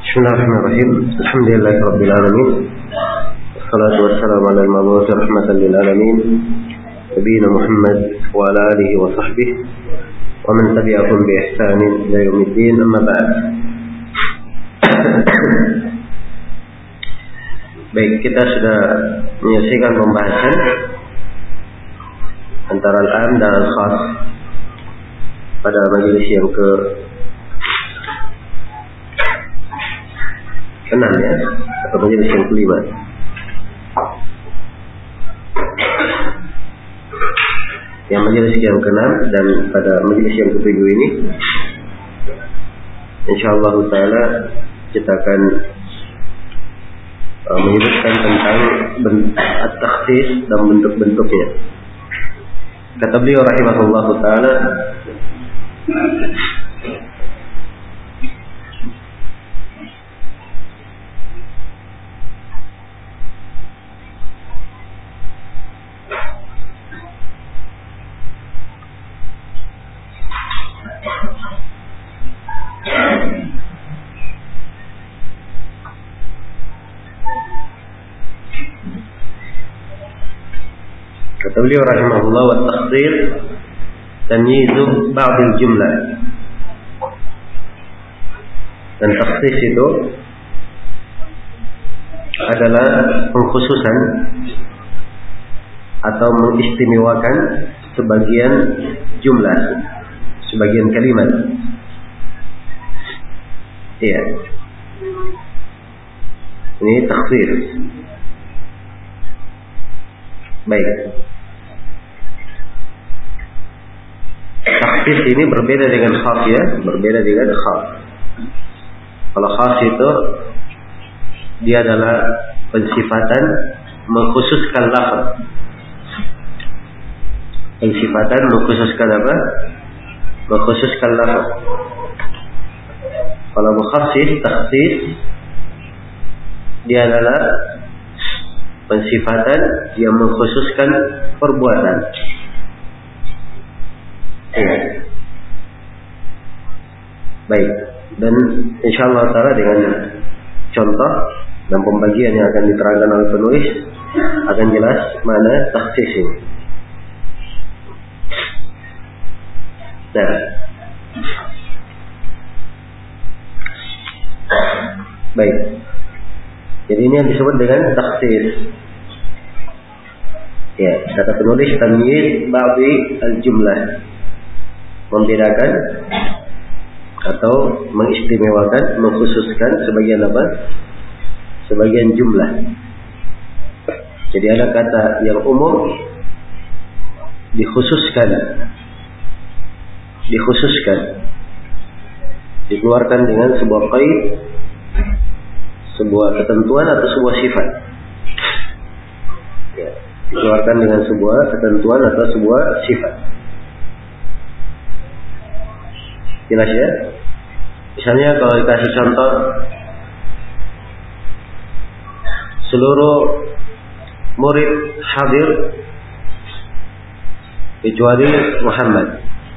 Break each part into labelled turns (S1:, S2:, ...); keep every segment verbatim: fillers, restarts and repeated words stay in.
S1: Bismillahirrahmanirrahim. Alhamdulillahirabbil alamin. Wassalatu wassalamu ala al-mab'uts rahmatan lil alamin. Nabiyina Muhammad wa ala alihi wa sahbihi wa man tabi'ahum bi ihsanin ila yaumiddin. Amma ba'd. Baik, kita sudah menyelesaikan pembahasan antara al-am dan al-khas pada majelis yang ke enam ya, atau majelis yang kelima. Yang majelis yang keenam dan pada majelis yang ketujuh ini, insyaallah taala kita akan uh, menyebutkan tentang at-takhsis dan bentuk-bentuknya. Kata beliau rahimahullahu taala, kata beliau rahimahullah, wa takhsis tamyizu ba'd al-jumlah. Dan takhsis itu adalah pengkhususan atau mengistimewakan sebagian jumlah, sebagian kalimat. Iya. Ini takhsis. Baik. Takhsis ini berbeda dengan khas ya, berbeda dengan khas. Kalau khas itu dia adalah pensifatan mengkhususkan lafaz. Pensifatan mengkhususkan apa? Mengkhususkan lafaz. Kalau mukhassis, takhsis, dia adalah pensifatan yang mengkhususkan perbuatan. Ya. Baik, dan insyaallah taala dengan contoh dan pembagian yang akan diterangkan oleh penulis akan jelas mana takhsis ini. Nah, baik. Jadi ini yang disebut dengan takhsis. Ya, kata penulis tamyiz ba'di al-jumlah, membedakan atau mengistimewakan, mengkhususkan sebagian apa? Sebagian jumlah. Jadi ada kata yang umum dikhususkan, dikhususkan, dikeluarkan dengan sebuah qaid, sebuah ketentuan atau sebuah sifat. Ya, dikeluarkan dengan sebuah ketentuan atau sebuah sifat. Jelas ya? Misalnya kalau dikasih contoh, seluruh murid hadir kecuali Muhammad.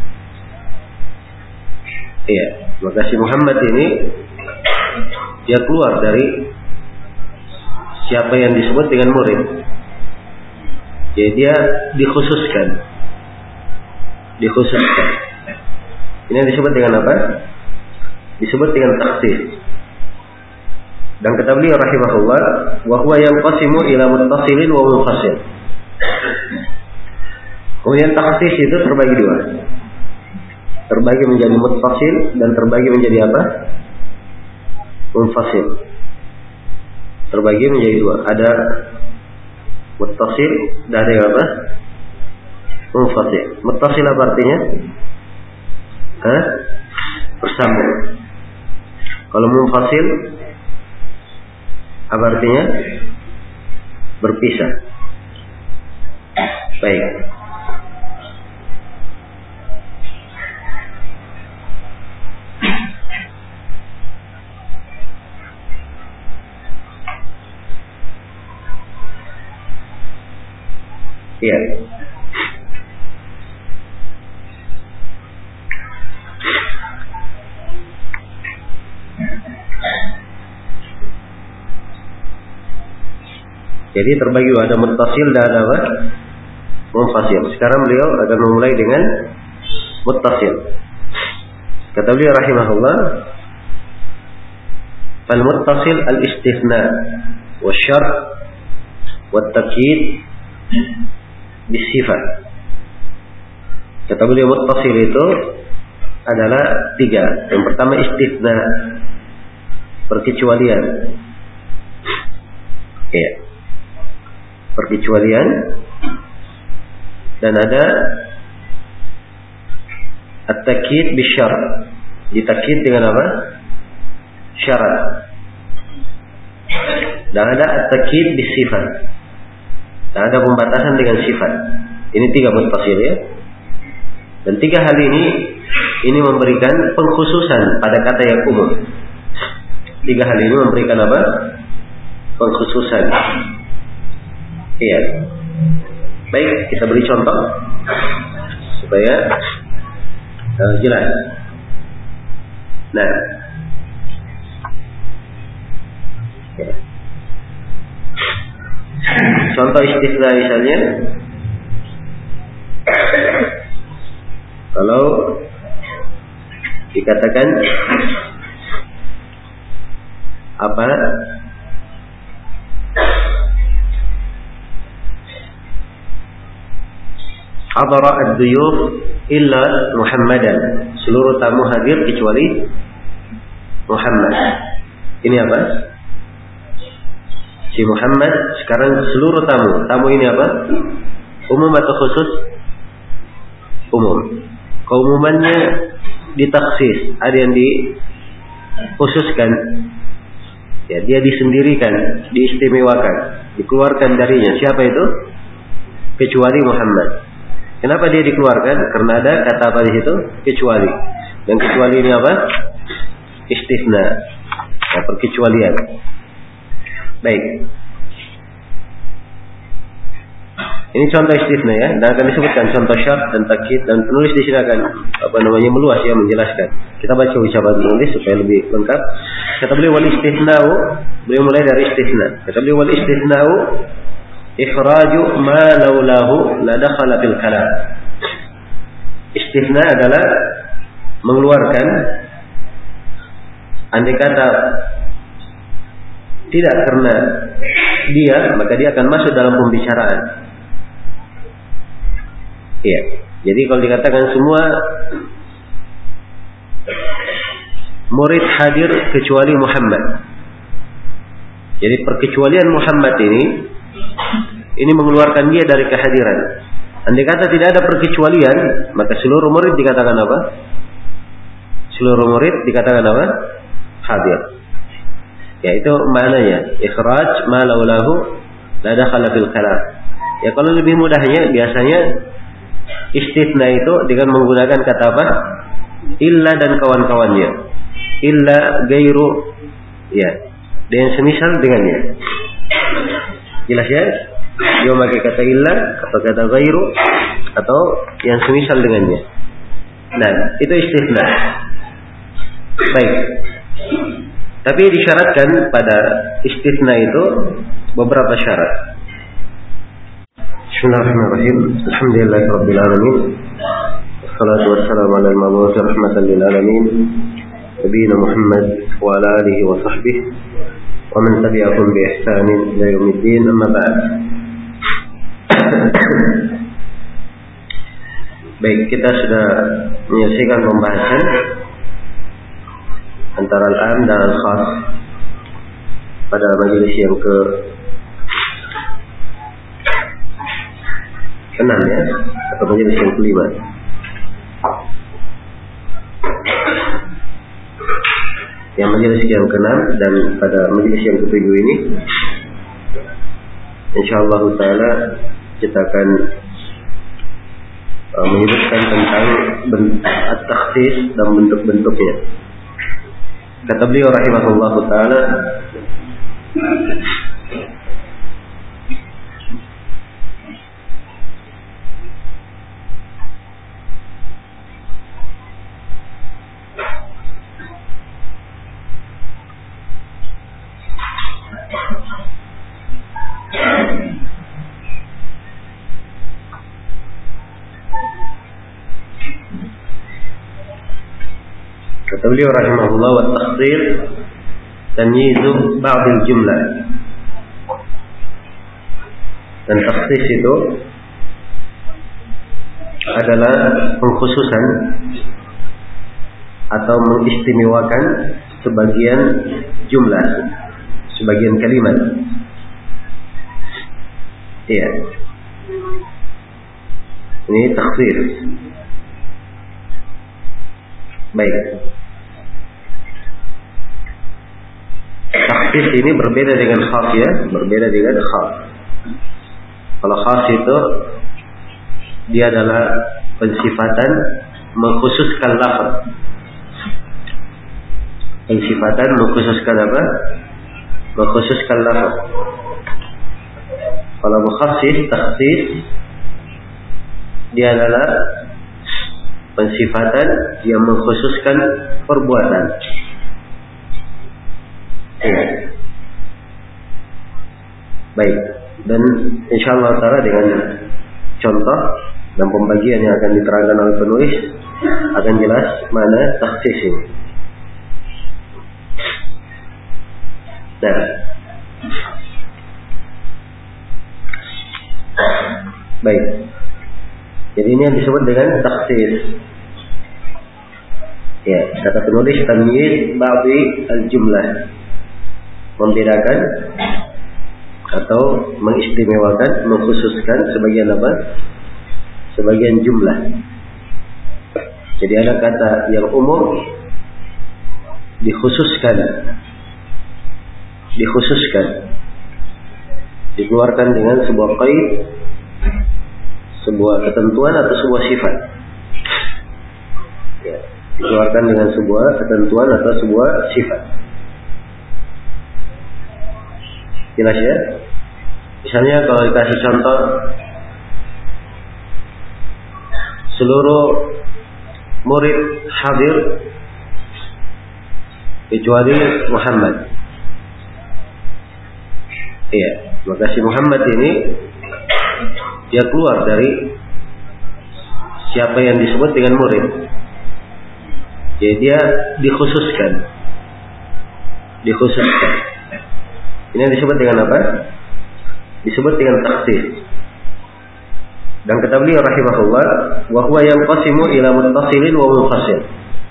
S1: Iya, maka si Muhammad ini dia keluar dari siapa yang disebut dengan murid. Jadi dia dikhususkan, dikhususkan. Ini yang disebut dengan apa? Disebut dengan takhsis. Dan kata beliau rahimahullah, wa huwa yanqasimu ila muttasilin wa munfasil. Kemudian takhsis itu terbagi dua. Terbagi menjadi muttasil dan terbagi menjadi apa? Munfasil. Terbagi menjadi dua. Ada muttasil dan ada yang apa? Munfasil. Muttasil apa artinya? Hah? Bersambung. Kalau munfasil apa artinya? Berpisah. Baik. Iya. Jadi terbagi ada muttasil dan ada apa? Munfasil. Sekarang beliau akan memulai dengan muttasil. Kata beliau rahimahullah, fal muttasil al-istithna wa syart wa takyid bisifat. Kata beliau muttasil itu adalah tiga. Yang pertama istithna, perkecualian. Ya. Perkecualian. Dan ada at-takyid bisyart. Ditakyid dengan apa? Syarat. Dan ada at-takyid bisifat. Dan ada pembatasan dengan sifat. Ini tiga muttasil ya. Dan tiga hal ini ini memberikan pengkhususan pada kata yang umum. Tiga hal ini memberikan apa? Pengkhususan. Iya. Baik, kita beri contoh supaya uh, jelas. Nah, ya. Contoh istitsna misalnya, kalau dikatakan apa? Hadara ad-duyuf illa Muhammadan. Seluruh tamu hadir kecuali Muhammad. Ini apa? Si Muhammad sekarang seluruh tamu. Tamu ini apa? Umum atau khusus? Umum. Keumumannya ditaksis, ada yang dikhususkan. Ya, dia disendirikan, diistimewakan, dikeluarkan darinya. Siapa itu? Kecuali Muhammad. Kenapa dia dikeluarkan? Karena ada kata apa di situ? Kecuali. Dan kecuali ini apa? Istitsna. Ya, perkecualian. Baik. Ini contoh istitsna ya. Dan akan disebutkan contoh syarat dan takyid, dan penulis di sini akan apa namanya meluas ya menjelaskan. Kita baca ucapan penulis supaya lebih lengkap. Kata beliau wal istitsna'u, beliau mulai dari istitsna. Kata beliau wal istitsna'u ikhraju ma laulahu la dakhala fil kalam. Istitsna adalah mengeluarkan, andai kata tidak karena dia, maka dia akan masuk dalam pembicaraan. Iya. Jadi kalau dikatakan semua murid hadir kecuali Muhammad. Jadi perkecualian Muhammad ini ini mengeluarkan dia dari kehadiran. Andai kata tidak ada perkecualian, maka seluruh murid dikatakan apa? Seluruh murid dikatakan apa? Hadir. Ya, itu maknanya ikhraj ma laulahu la dakhala fil kalam. Ya, kalau lebih mudahnya biasanya istitsna itu dengan menggunakan kata apa? Illa dan kawan-kawannya. Illa gairu, ya, dan semisal dengannya. Jelas ya? Dia memakai kata illa atau kata gairu atau yang semisal dengannya. Nah, itu istitsna. Baik. Tapi disyaratkan pada istitsna itu beberapa syarat. Bismillahirrahmanirrahim. Alhamdulillahirabbil alamin. Wassalatu wassalamu ala al-mab'uts rahmatan lil alamin. Nabiyina Muhammad wa ala alihi wa sahbihi wa man tabi'ahum bi ihsanin ila yaumiddin. Amma ba'd. Baik, kita sudah menyelesaikan pembahasan antara al-am dan al-khas pada majelis yang ke enam ya, atau majelis yang kelima. Yang majelis yang keenam dan pada majelis yang ketujuh ini insyaallah taala kita akan uh, menyebutkan tentang at-takhsis dan bentuk-bentuknya. Kata beliau rahimahullah taala, beliau rahimahullah, wa takhsis tamyizu ba'dil jumlah. Dan takhsis itu adalah pengkhususan atau mengistimewakan sebagian jumlah, sebagian kalimat. Iya. Ini takhsis. Baik. Takhsis ini berbeda dengan khas ya, berbeda dengan khas. Kalau khas itu dia adalah pensifatan mengkhususkan lafaz. Pensifatan mengkhususkan apa? Mengkhususkan lafaz. Kalau mukhassis, takhsis, dia adalah pensifatan yang mengkhususkan perbuatan. Ya. Baik. Dan insyaallah taala dengan contoh dan pembagian yang akan diterangkan oleh penulis akan jelas mana takhsis ini. Nah, baik. Jadi ini yang disebut dengan takhsis. Ya, kata penulis tamyiz ba'di al-jumlah, membedakan atau mengistimewakan, mengkhususkan sebagian apa? Sebagian jumlah. Jadi ada kata yang umum dikhususkan, dikhususkan, dikeluarkan dengan sebuah qaid, sebuah ketentuan atau sebuah sifat. Ya, dikeluarkan dengan sebuah ketentuan atau sebuah sifat. Jelas ya? Misalnya kalau dikasih contoh, seluruh murid hadir kecuali Muhammad. Iya, maka si Muhammad ini dia keluar dari siapa yang disebut dengan murid. Jadi dia dikhususkan, dikhususkan. Ini yang disebut dengan apa? Disebut dengan takhsis. Dan kata beliau rahimahullah, wa huwa yanqasimu ila muttasilin wa munfasil.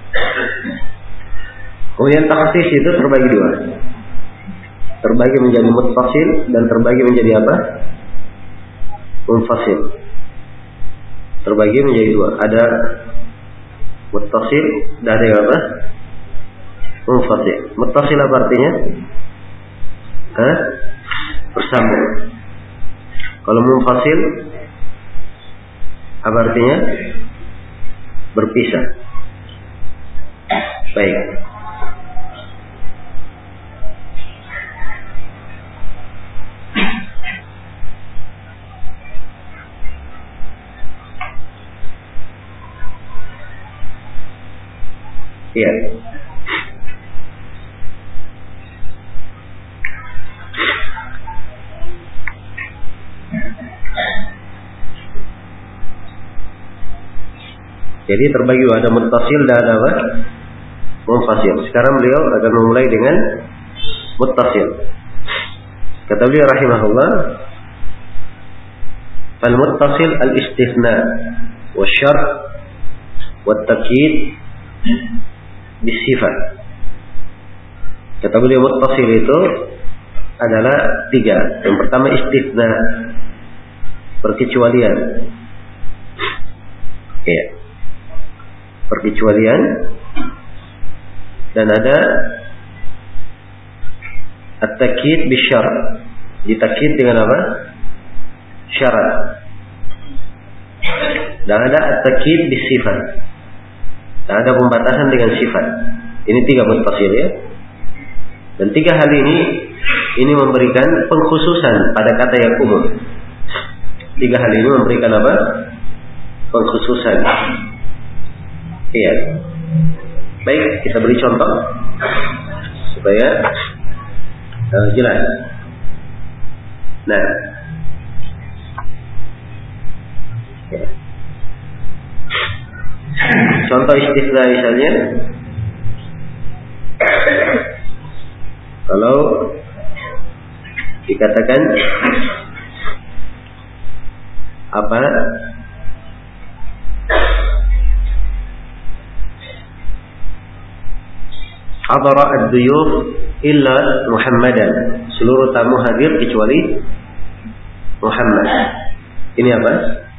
S1: Kemudian takhsis itu terbagi dua. Terbagi menjadi muttasil dan terbagi menjadi apa? Munfasil. Terbagi menjadi dua. Ada muttasil dan ada yang apa? Munfasil. Muttasil apa artinya? Hah? Bersambung. Kalau munfasil apa artinya? Berpisah. Baik. Iya. Jadi terbagi ada muttasil dan ada apa? Munfasil. Sekarang beliau akan memulai dengan muttasil. Kata beliau rahimahullah, fal muttasil al istithna wa syart wa takyid bisifat. Kata beliau muttasil itu adalah tiga. Yang pertama istithna, perkecualian. Ya. Perkecualian. Dan ada at-takyid bisyara. Ditakyid dengan apa? Syarat. Dan ada at-takyid bisifat. Dan ada pembatasan dengan sifat. Ini tiga muttasil ya. Dan tiga hal ini ini memberikan pengkhususan pada kata yang umum. Tiga hal ini memberikan apa? Pengkhususan. Iya. Baik, kita beri contoh supaya uh, jelas. Nah, ya. Contoh istithna misalnya, Kalau dikatakan apa? Hadara ad-duyuf illa Muhammadan. Seluruh tamu hadir kecuali Muhammad. Ini apa?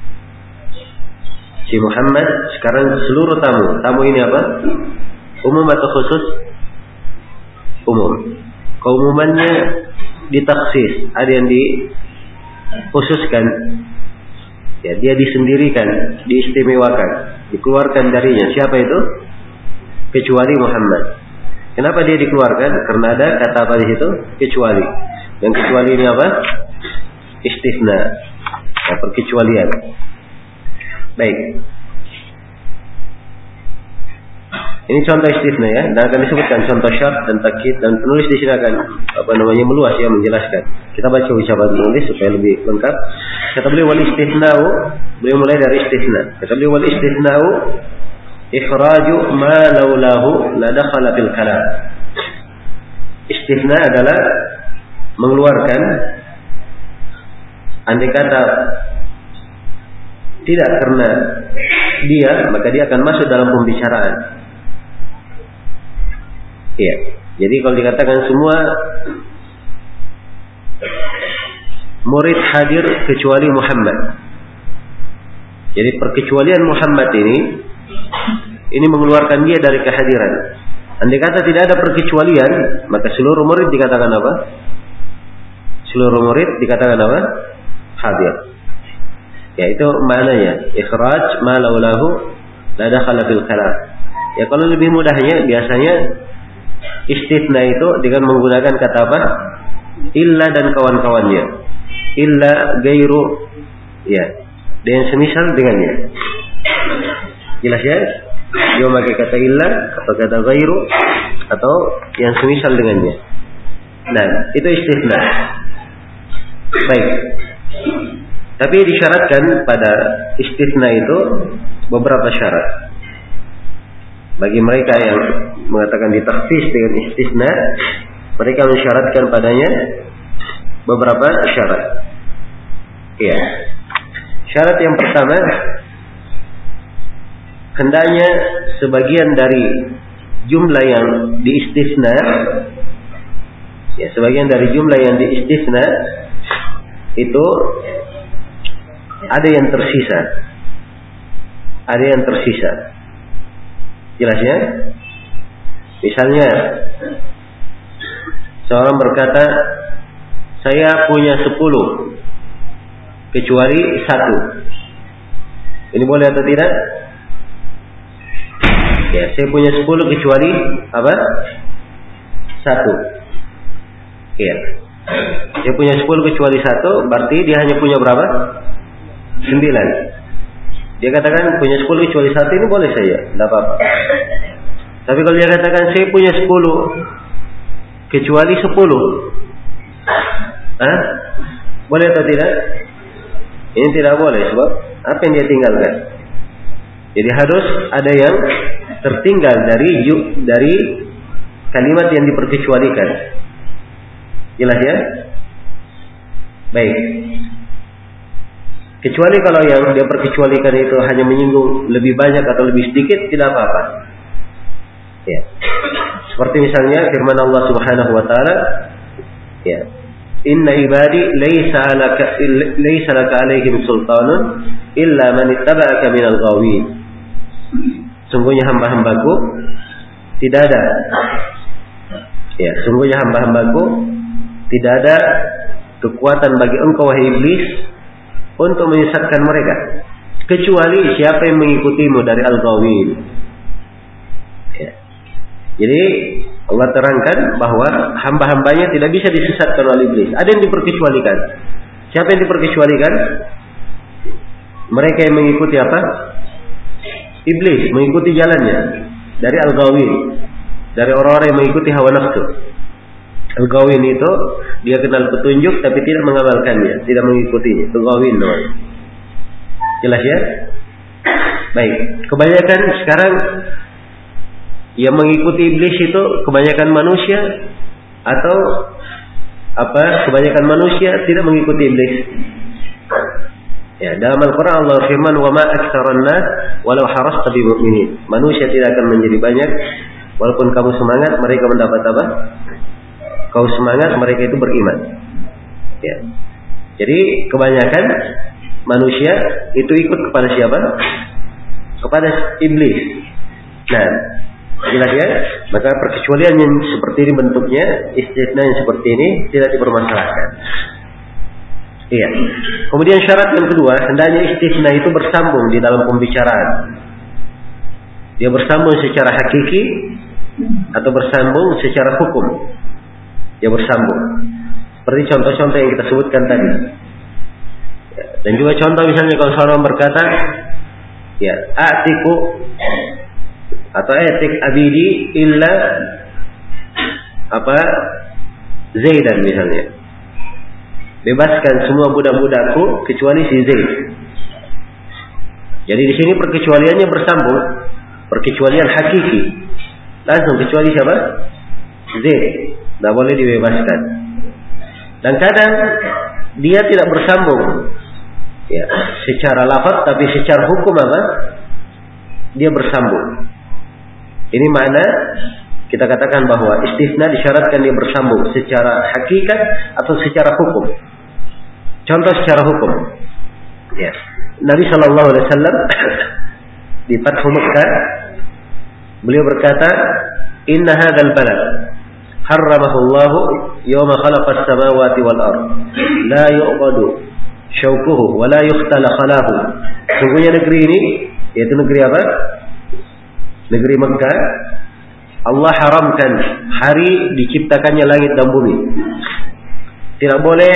S1: Si Muhammad sekarang seluruh tamu. Tamu ini apa? Umum atau khusus? Umum. Keumumannya ditaksis, ada yang dikhususkan. Ya, dia disendirikan, diistimewakan, dikeluarkan darinya. Siapa itu? Kecuali Muhammad. Kenapa dia dikeluarkan? Karena ada kata apa di situ? Kecuali. Yang kecuali ini apa? Istisna. Ya, perkecualian. Baik. Ini contoh istisna ya, dan akan disebutkan contoh syarat dan takkid, dan penulis di sini akan apa namanya meluas ya menjelaskan. Kita baca ucapan penulis supaya lebih lengkap. Kata beliau wal istisna'u, beliau mulai dari istisna. Kata beliau wal istisna'u ikhraju ma laulahu la dakhala fil kalam. Istisna adalah mengeluarkan, andai kata tidak karena dia, maka dia akan masuk dalam pembicaraan. Ya, jadi kalau dikatakan semua murid hadir kecuali Muhammad. Jadi perkecualian Muhammad ini ini mengeluarkan dia dari kehadiran. Andai kata tidak ada perkecualian, maka seluruh murid dikatakan apa? Seluruh murid dikatakan apa? Hadir. Ya, itu maknanya ikhraj ma laulahu la dakhala fil kalam. Ya, kalau lebih mudahnya biasanya istisna itu dengan menggunakan kata apa? Illa dan kawan-kawannya. Illa gairu, ya, dan semisal dengannya. Jelas ya? Dia memakai kata illa atau kata gairu atau yang semisal dengannya. Nah, itu istisna. Baik. Tapi disyaratkan pada istisna itu beberapa syarat. Bagi mereka yang mengatakan ditaksis dengan istisna, mereka mensyaratkan padanya beberapa syarat. Ya. Syarat yang pertama, hendaknya sebagian dari jumlah yang diistisna, ya, sebagian dari jumlah yang diistisna itu ada yang tersisa. Ada yang tersisa. Jelas ya? Misalnya seorang berkata, saya punya sepuluh kecuali satu. Ini boleh atau tidak? Ya, saya punya sepuluh kecuali apa? Satu. Ya. Dia punya sepuluh kecuali satu, berarti dia hanya punya berapa? Sembilan. Dia katakan punya sepuluh kecuali satu, ini boleh saja, tidak apa-apa. Tapi kalau dia katakan saya punya sepuluh kecuali sepuluh, ah, boleh atau tidak? Ini tidak boleh, sebab apa yang dia tinggalkan? Jadi harus ada yang tertinggal dari dari kalimat yang diperkecualikan. Jelas ya? Baik. Kecuali kalau yang dia perkecualikan itu hanya menyinggung lebih banyak atau lebih sedikit, tidak apa-apa. Ya. Seperti misalnya firman Allah Subhanahu wa taala, ya. Inna ibadi laisa laka laisa laka alaihim sultanun illa man ittaba'aka minal ghawin. Sungguhnya hamba-hambaku tidak ada. Ya, sungguhnya hamba-hambaku tidak ada kekuatan bagi engkau wahai iblis untuk menyesatkan mereka, kecuali siapa yang mengikutimu dari al-ghawin. Ya. Jadi Allah terangkan bahwa hamba-hambanya tidak bisa disesatkan oleh iblis. Ada yang diperkecualikan. Siapa yang diperkecualikan? Mereka yang mengikuti apa? Iblis, mengikuti jalannya dari al-ghawin, dari orang-orang yang mengikuti hawa nafsu. Al-ghawin itu dia kenal petunjuk tapi tidak mengamalkannya, tidak mengikutinya. Itu ghawin namanya. Jelas ya? Baik. Kebanyakan sekarang yang mengikuti iblis itu kebanyakan manusia atau apa kebanyakan manusia tidak mengikuti iblis. Ya, dalam Al-Quran Allah firman, wa ma aktsarun nas walau harasta bimu'minin. Manusia tidak akan menjadi banyak walaupun kamu semangat, mereka mendapat apa? Kau semangat, mereka itu beriman. Ya. Jadi kebanyakan manusia itu ikut kepada siapa? Kepada iblis. Nah, jelas ya. Maka perkecualian yang seperti ini bentuknya, istisna yang seperti ini tidak dipermasalahkan. Iya. Kemudian syarat yang kedua, hendaknya istisna itu bersambung di dalam pembicaraan. Dia bersambung secara hakiki atau bersambung secara hukum. Dia bersambung. Seperti contoh-contoh yang kita sebutkan tadi. Ya. Dan juga contoh misalnya kalau seorang berkata, ya, atiku atau etik abidi illa apa Zaidan misalnya. Bebaskan semua budak-budakku kecuali si Zaid. Jadi di sini perkecualiannya bersambung, perkecualian hakiki. Langsung kecuali siapa? Zaid. Tidak boleh dibebaskan. Dan kadang dia tidak bersambung, ya, secara lafaz, tapi secara hukum apa? Dia bersambung. Ini makna kita katakan bahwa istisna disyaratkan dia bersambung secara hakikat atau secara hukum. Contoh secara hukum. Ya. Nabi Shallallahu Alaihi Wasallam di Fathu Makkah, beliau berkata, Inna hadzal balad harramahu Allah yawma khalaqa as-samawati wal ard la yu'qadu syaukuhu wa la yuhtala khalahu. Sungguhnya negeri ini, yaitu negeri apa? Negeri Makkah, Allah haramkan hari diciptakannya langit dan bumi. Tidak boleh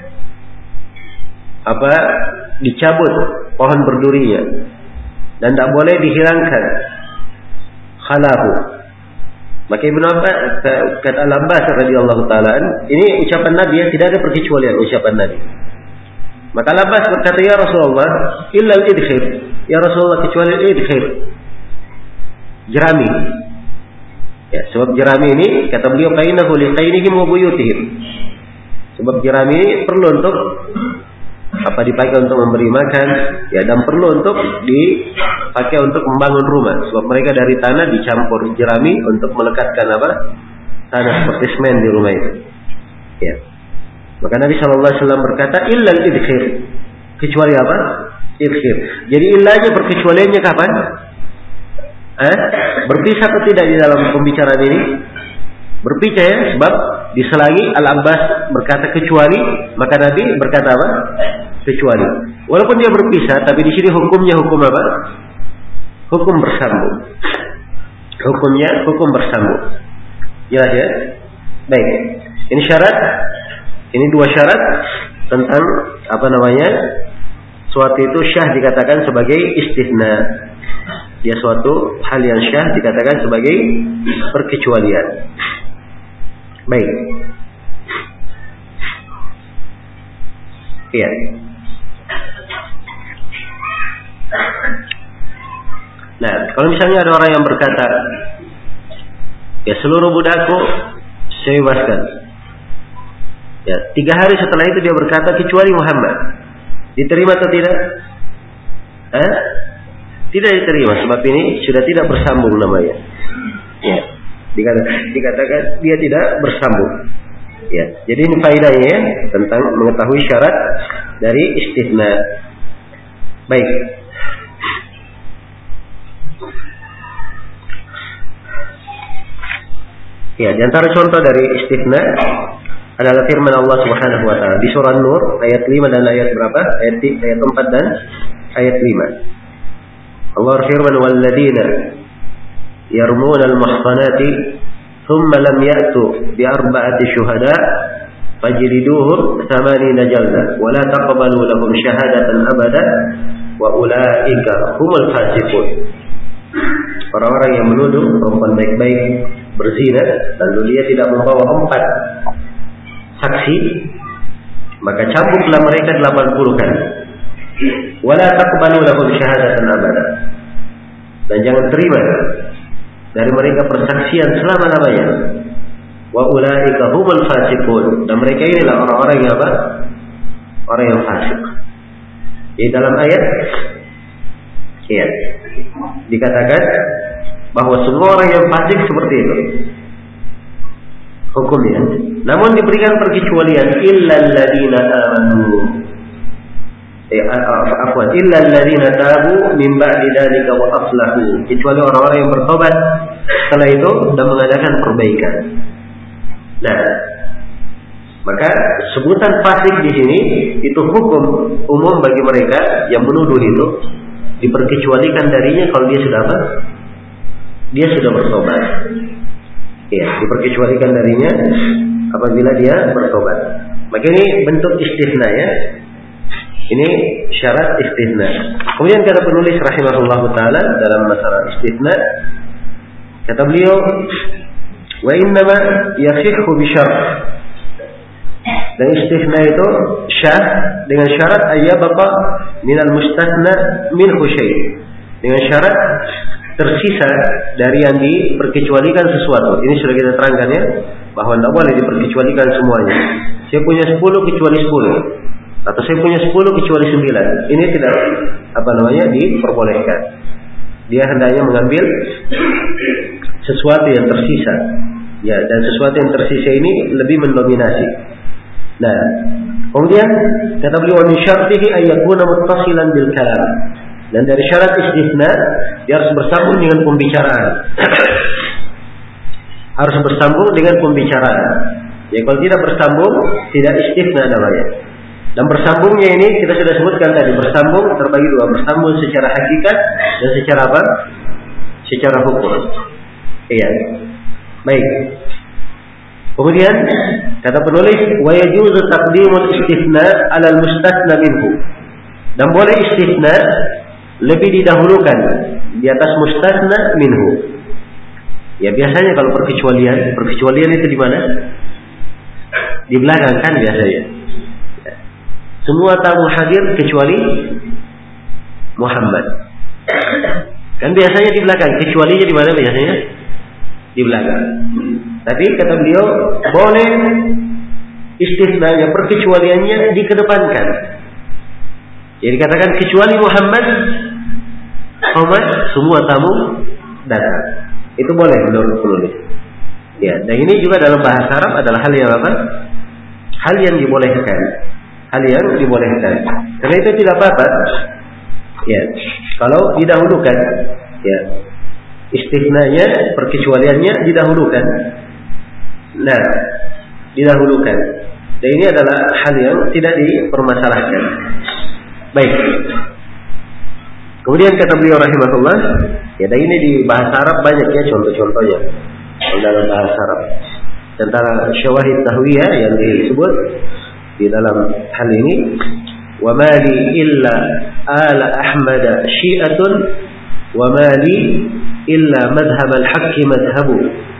S1: apa dicabut pohon berdurinya dan tidak boleh dihilangkan khalahu. Maka Ibnu Abbas kata Al-Abbas radhiyallahu taala, ini ucapan Nabi yang tidak ada perkecualian ucapan Nabi. Maka Al-Abbas berkata, ya Rasulullah, illa al-idkhir. Ya Rasulullah, kecuali al-idkhir. Jerami. Ya, sebab jerami ini kata beliau qainahu liqainihim wa buyutihim. Sebab jerami ini perlu untuk apa dipakai untuk memberi makan, ya, dan perlu untuk dipakai untuk membangun rumah. Sebab mereka dari tanah dicampur jerami untuk melekatkan apa? Tanah seperti semen di rumah itu. Ya. Maka Nabi Shallallahu Alaihi Wasallam berkata illa al-idkhir. Kecuali apa? Idkhir. Jadi illanya perkecualiannya kapan? Eh? Berpisah atau tidak di dalam pembicaraan ini? Berpisah ya, sebab diselangi Al-Abbas berkata kecuali, maka Nabi berkata apa? Kecuali. Walaupun dia berpisah, tapi di sini hukumnya hukum apa? Hukum bersambung. Hukumnya hukum bersambung. Jelas ya? Baik. Ini syarat, ini dua syarat tentang apa namanya? Suatu itu syah dikatakan sebagai istisna. Dia suatu hal yang syah dikatakan sebagai perkecualian. Baik. Iya. Nah, kalau misalnya ada orang yang berkata, ya seluruh budakku saya bebaskan. Ya, tiga hari setelah itu dia berkata kecuali Muhammad. Diterima atau tidak? Eh? Tidak diterima, sebab ini sudah tidak bersambung namanya. Ya. Dikatakan, dikatakan dia tidak bersambung. Ya, jadi ini faedahnya ya, tentang mengetahui syarat dari istisna. Baik. Ya, di antara contoh dari istisna adalah firman Allah Subhanahu wa taala di surah Nur ayat lima dan ayat berapa? Ayat ayat empat dan ayat lima. Allah firman walladzina yarmuna al-muhsanati thumma lam ya'tu bi arba'ati syuhada fajliduhum thamanina jaldah wa la taqbalu lahum syahadatan abada wa ulaika humul fasiqun. Orang-orang yang menuduh perempuan baik-baik berzina lalu dia tidak membawa empat saksi, maka cambuklah mereka delapan puluh kali. Wa la taqbalu lahum syahadatan abada. Dan jangan terima dari mereka persaksian selama-lamanya. Wa ulaika humul fasiqun. Dan mereka inilah orang-orang yang apa? Orang yang fasik. Di dalam ayat ya, dikatakan bahwa semua orang yang fasik seperti itu hukumnya. Namun diberikan perkecualian illal ladzina amanu. Eh afwan, illal ladzina tabu min ba'di dzalika wa aslahu. Kecuali orang-orang yang bertobat setelah itu dan mengadakan perbaikan. Nah, maka sebutan fasik di sini itu hukum umum bagi mereka yang menuduh itu, diperkecualikan darinya kalau dia sudah apa? Dia sudah bertobat. Ya, diperkecualikan darinya apabila dia bertobat. Maka ini bentuk istisna ya. Ini syarat istisna. Kemudian kata penulis rahimahullah taala dalam masalah istisna, kata beliau, wa innama yasihhu bi syart. Dan istisna itu syah dengan syarat ayyabqa minal mustasna minhu syai'. Dengan syarat tersisa dari yang diperkecualikan sesuatu. Ini sudah kita terangkan ya, bahwa tidak boleh diperkecualikan semuanya. Saya punya sepuluh kecuali sepuluh, atau saya punya sepuluh kecuali sembilan. Ini tidak apa namanya diperbolehkan. Dia hendaknya mengambil sesuatu yang tersisa. Ya, dan sesuatu yang tersisa ini lebih mendominasi. Nah, kemudian kata beliau min syartihi ay yakuna muttasilan bil kalam. Dan dari syarat istisna dia harus bersambung dengan pembicaraan. Harus bersambung dengan pembicaraan. Ya, kalau tidak bersambung tidak istisna namanya. Dan bersambungnya ini kita sudah sebutkan tadi, bersambung terbagi dua, bersambung secara hakikat dan secara apa? Secara hukum. Iya. Baik. Kemudian kata penulis wa yajuzu taqdimul istisna 'ala al-mustasna minhu. Dan boleh istisna lebih didahulukan di atas mustasna minhu. Ya biasanya kalau perkecualian, perkecualian itu di mana? Di belakang kan biasanya. Ya. Semua tamu hadir kecuali Muhammad. Kan biasanya di belakang, kecualinya di mana biasanya? Di belakang. Tapi kata beliau boleh istisnanya, perkecualiannya dikedepankan. Jadi katakan kecuali Muhammad, Muhammad semua tamu datang. Itu boleh menurut penulis. Ya, dan ini juga dalam bahasa Arab adalah hal yang apa? Hal yang dibolehkan. Hal yang dibolehkan. Karena itu tidak apa-apa. Ya, kalau didahulukan, ya. Istisnanya, perkecualiannya didahulukan. Nah, didahulukan. Dan ini adalah hal yang tidak dipermasalahkan. Baik. Kemudian kata beliau rahimahullah, ya dan ini di bahasa Arab banyak ya contoh-contohnya dalam bahasa Arab. Tentang syawahid tahwiyah yang disebut di dalam hal ini, wa ma li illa ala Ahmad syi'atun wa ma li illa madhhab al-haqq madhhabu.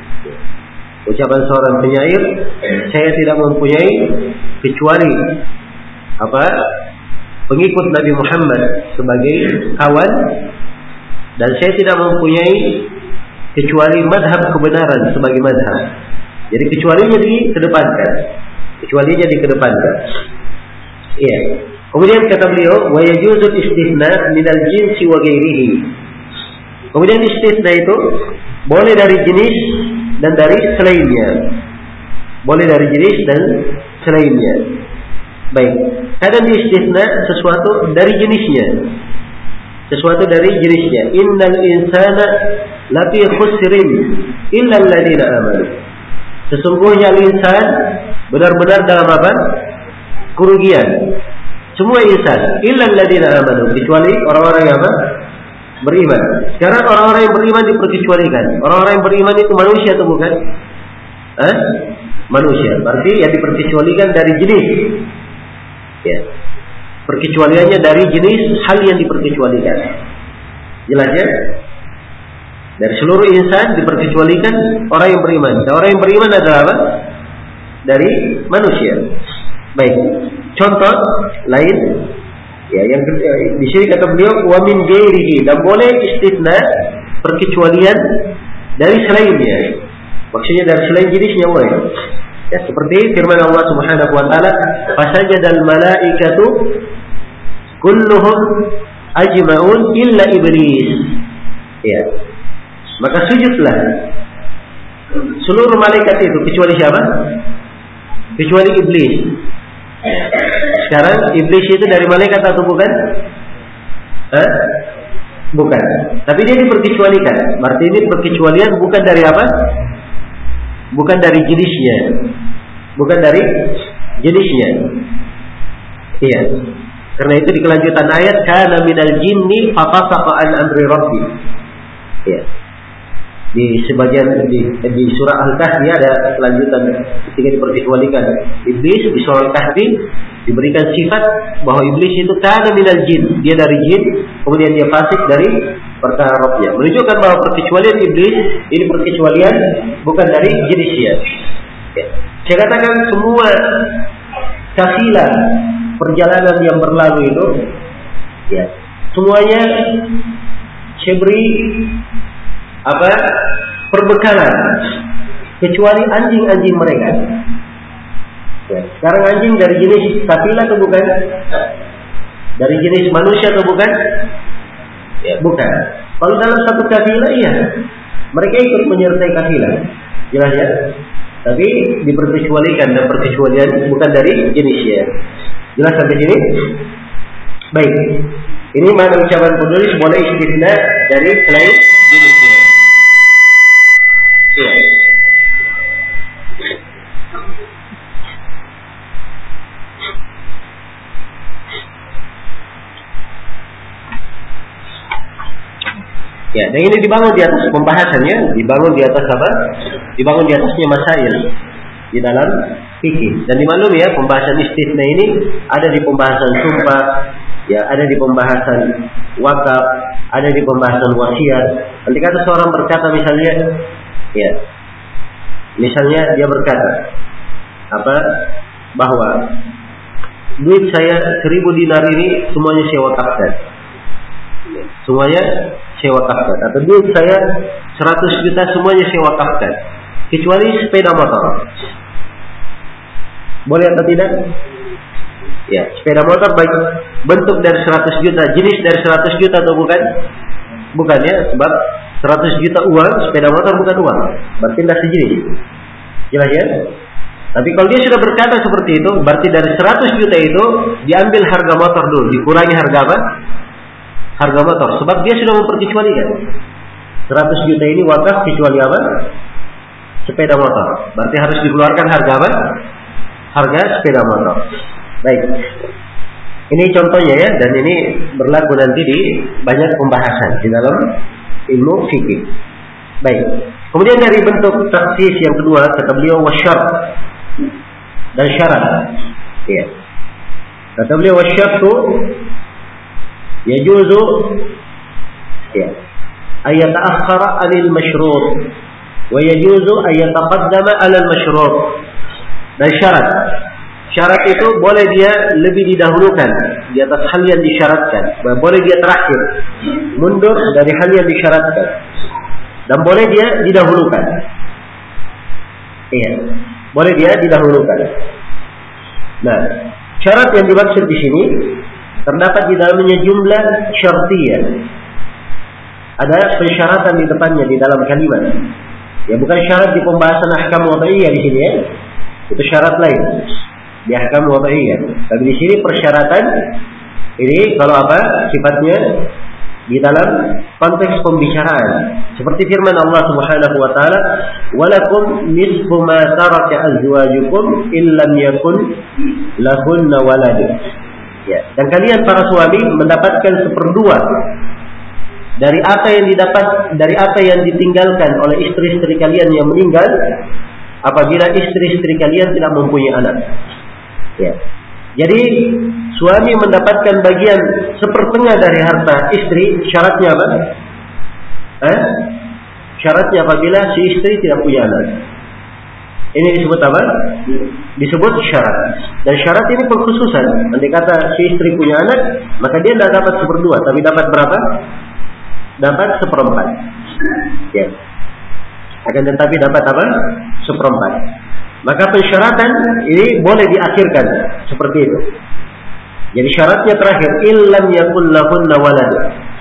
S1: Ucapan seorang penyair, saya tidak mempunyai kecuali apa? Pengikut Nabi Muhammad sebagai kawan, dan saya tidak mempunyai kecuali madhab kebenaran sebagai madhab. Jadi kecualinya dikedepankan, kecualinya dikedepankan. Iya. Kemudian kata beliau, wa yajuzul istisna minal jinsi wa ghairihi. Kemudian istisna itu boleh dari jenis dan dari selainnya. Boleh dari jenis dan selainnya. Baik. Kadang istisna sesuatu dari jenisnya. Sesuatu dari jenisnya. Innal insana lafi khusrin illa alladziina amanu. Sesungguhnya insan benar-benar dalam apa? Kerugian. Semua insan illa alladziina amanu, kecuali orang-orang yang apa? Beriman. Sekarang orang-orang yang beriman diperkecualikan. Orang-orang yang beriman itu manusia atau bukan? Hah? Manusia. Berarti yang diperkecualikan dari jenis. Ya. Perkecualiannya dari jenis hal yang diperkecualikan. Jelas ya? Dari seluruh insan diperkecualikan orang yang beriman. Dan orang yang beriman adalah apa? Dari manusia. Baik. Contoh lain, ya yang di sini kata beliau wa min ghairihi, dan boleh istisna perkecualian dari selainnya. Maksudnya dari selain jenisnya boleh. Ya, seperti firman Allah Subhanahu wa taala, "Fasajadal malaikatu kulluhum ajma'un illa iblis." Ya. Maka sujudlah seluruh malaikat itu kecuali siapa? Kecuali iblis. Sekarang iblis itu dari malaikat atau bukan? Hah? Bukan. Tapi dia diperkecualikan. Berarti ini perkecualian bukan dari apa? Bukan dari jenisnya. Bukan dari jenisnya. Iya. Karena itu di kelanjutan ayat, kana minal jinni fafasaqa an amri rabbi. Iya. Di sebagian di, di surah Al-Kahfi ada kelanjutan ketika diperkecualikan iblis di surah Al-Kahfi diberikan sifat bahwa iblis itu kana minal jin, dia dari jin, kemudian dia fasik dari perkara Rabbnya, menunjukkan bahwa perkecualian iblis ini perkecualian bukan dari jenisnya. Ya. Saya katakan semua kafilah perjalanan yang berlalu itu, ya, semuanya saya beri apa perbekalan kecuali anjing-anjing mereka. Ya, sekarang anjing dari jenis kafilah atau bukan? Dari jenis manusia atau bukan? Ya, bukan. Kalau dalam satu kafilah, iya, mereka ikut menyertai kafilah, jelas ya. Tapi diperkecualikan, dan perkecualian bukan dari jenisnya. Jelas sampai sini? Baik. Ini mana ucapan penulis boleh istisna dari selain jenisnya. Ya. Ya, dan ini dibangun di atas pembahasannya, dibangun di atas apa? Dibangun di atasnya masail di dalam fikih. Dan dimaklumi ya, pembahasan istisna ini ada di pembahasan sumpah, ya, ada di pembahasan wakaf, ada di pembahasan wasiat. Nanti kata seorang berkata misalnya, ya, misalnya dia berkata apa? Bahwa duit saya seribu dinar ini semuanya saya wakafkan. Semuanya saya wakafkan. Atau duit saya seratus juta semuanya saya wakafkan. Kecuali sepeda motor. Boleh atau tidak? Ya, sepeda motor baik bentuk dari seratus juta, jenis dari seratus juta atau bukan? Bukan ya, sebab seratus juta uang, sepeda motor bukan uang. Berarti tidak sejenis. Jelas ya? Tapi kalau dia sudah berkata seperti itu, berarti dari seratus juta itu diambil harga motor dulu, dikurangi harga apa? Harga motor, sebab dia sudah memperkecualikan. seratus juta ini wakaf kecuali apa? Sepeda motor. Berarti harus dikeluarkan harga apa? Harga sepeda motor. Baik. Ini contohnya ya, dan ini berlaku nanti di banyak pembahasan di dalam ilmu fikih. Baik. Kemudian dari bentuk taksis yang kedua, kata beliau wasyarat dan syarat. Ya. Kata beliau wasyaratu yajuzu ya ayata'akhkhara 'anil masyrut wa yajuzu ayataqaddama 'alal masyrut. Dan syarat, syarat itu boleh dia lebih didahulukan di atas hal yang disyaratkan, boleh dia terakhir mundur dari hal yang disyaratkan, dan boleh dia didahulukan. Iya, boleh dia didahulukan. Nah, syarat yang dimaksud di sini terdapat di dalamnya jumlah syartiyah. Ada persyaratan di depannya di dalam kalimat. Ya, bukan syarat di pembahasan ahkam wad'iyah di sini ya. Itu syarat lain di ahkam wad'iyah. Tapi di sini persyaratan ini kalau apa? Sifatnya di dalam konteks pembicaraan. Seperti firman Allah Subhanahu wa taala, "Walakum nisfu ma taraka azwajukum illam yakun lahunna walad." Ya, dan kalian para suami mendapatkan seperdua dari apa yang didapat dari apa yang ditinggalkan oleh istri-istri kalian yang meninggal apabila istri-istri kalian tidak mempunyai anak. Ya. Jadi suami mendapatkan bagian sepertengah dari harta istri, syaratnya apa? Eh? Syaratnya apabila si istri tidak punya anak. Ini disebut apa? Disebut syarat. Dan syarat ini pengkhususan. Andai kata si istri punya anak, maka dia tidak dapat seperdua, tapi dapat berapa? Dapat seperempat. Ya. akan tetapi dapat apa? Seperempat. Maka pensyaratan ini boleh diakhirkan seperti itu. Jadi syaratnya terakhir, illam yakul lahunna walad.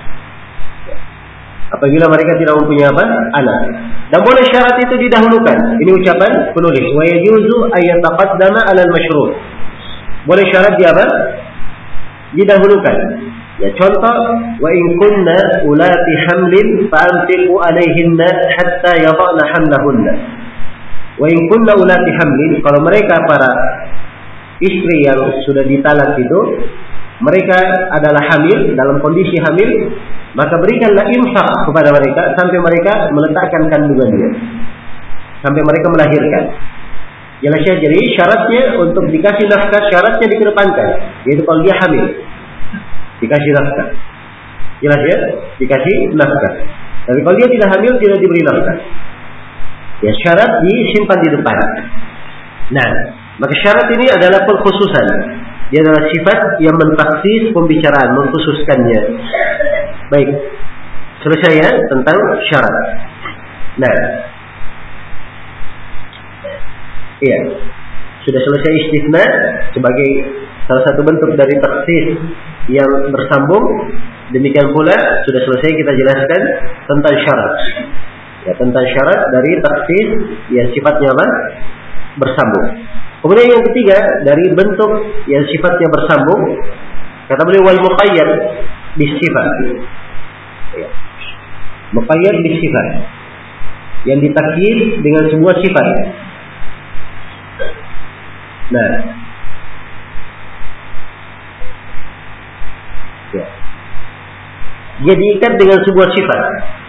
S1: Apabila mereka tidak mempunyai apa? Anak. Dan boleh syarat itu didahulukan. Ini ucapan penulis. Wa yajuzu ayyataqaddama 'ala al-masyrut. Boleh syarat dia apa? Didahulukan. Ya, contoh, wa in kunna ulati hamlin fa'anfiqu 'alayhinna hatta yadhana hamlahunna. Wa in kunna ulati hamlin, kalau mereka para istri yang sudah ditalak itu, mereka adalah hamil, dalam kondisi hamil, maka berikanlah infak kepada mereka sampai mereka meletakkan kandungannya, sampai mereka melahirkan. Jelas ya, jadi syaratnya untuk dikasih nafkah, syaratnya dikedepankan, yaitu kalau dia hamil dikasih nafkah. Jelas ya, dikasih nafkah. Tapi kalau dia tidak hamil, tidak diberi nafkah. Ya, syarat disimpan di depan. Nah, maka syarat ini adalah pengkhususan. Dia adalah sifat yang mentaksis pembicaraan, mengkhususkannya. Baik, selesai ya tentang syarat. Nah, iya, sudah selesai istisna sebagai salah satu bentuk dari taksis yang bersambung. Demikian pula sudah selesai kita jelaskan tentang syarat. Ya, tentang syarat dari taksis yang sifatnya apa? Bersambung. Kemudian yang ketiga dari bentuk yang sifatnya bersambung, kata beliau wal muqayyad bisifat. Ya. Muqayyad bisifat, yang ditakyid dengan sebuah sifat. Nah, ya. Dia diikat dengan sebuah sifat.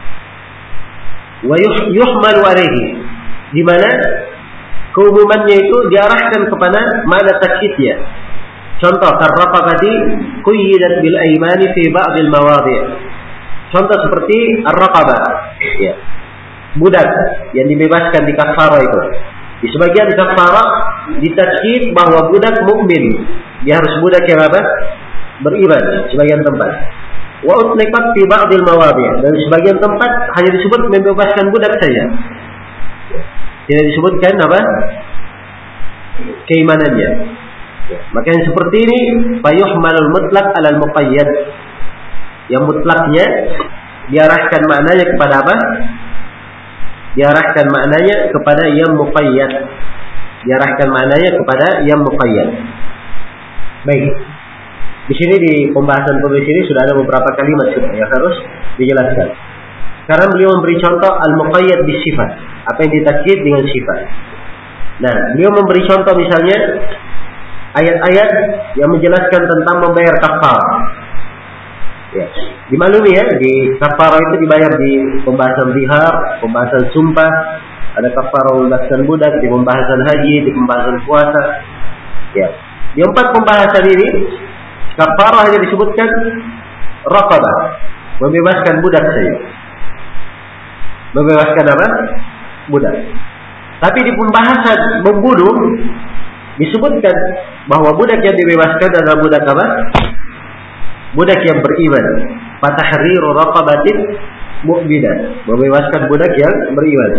S1: Wa yuhmalu alaihi, di mana keumumannya itu diarahkan kepada makna takyidnya. Contoh, ar-raqabati quyyidat bil aymani fi ba'd al mawadhi'. Contoh seperti ar-raqabah, ya, budak yang dibebaskan di kafarah itu. Di sebagian kafarah ditakyid bahwa budak mukmin, dia harus budak yang apa? Beriman, sebagian tempat. Wa utliqat fi ba'd al mawadhi', dan sebagian tempat hanya disebut membebaskan budak saja. Tidak disebutkan apa? Keimanannya. Ya. Maka yang seperti ini fayuhmalul mutlaq 'alal muqayyad. Yang mutlaknya diarahkan maknanya kepada apa? Diarahkan maknanya kepada yang muqayyad. Diarahkan maknanya kepada yang muqayyad. Baik. Di sini di pembahasan penulis ini sudah ada beberapa kalimat sudah yang harus dijelaskan. Sekarang beliau memberi contoh al-muqayyad bisifat, apa yang ditakyid dengan sifat. Nah, beliau memberi contoh misalnya ayat-ayat yang menjelaskan tentang membayar kafarah. Ya, dimaklumi ya, di kafarah itu dibayar di pembahasan zihar, pembahasan sumpah, ada kafarah membebaskan budak, di pembahasan haji, di pembahasan puasa. Ya, di empat pembahasan ini kafarah hanya disebutkan raqabah, membebaskan budak saja. Membebaskan apa? Budak. Tapi di pembahasan membunuh disebutkan bahwa budak yang dibebaskan adalah budak apa? Budak yang beriman. Fatahriru raqabatin mu'minah, membebaskan budak yang beriman.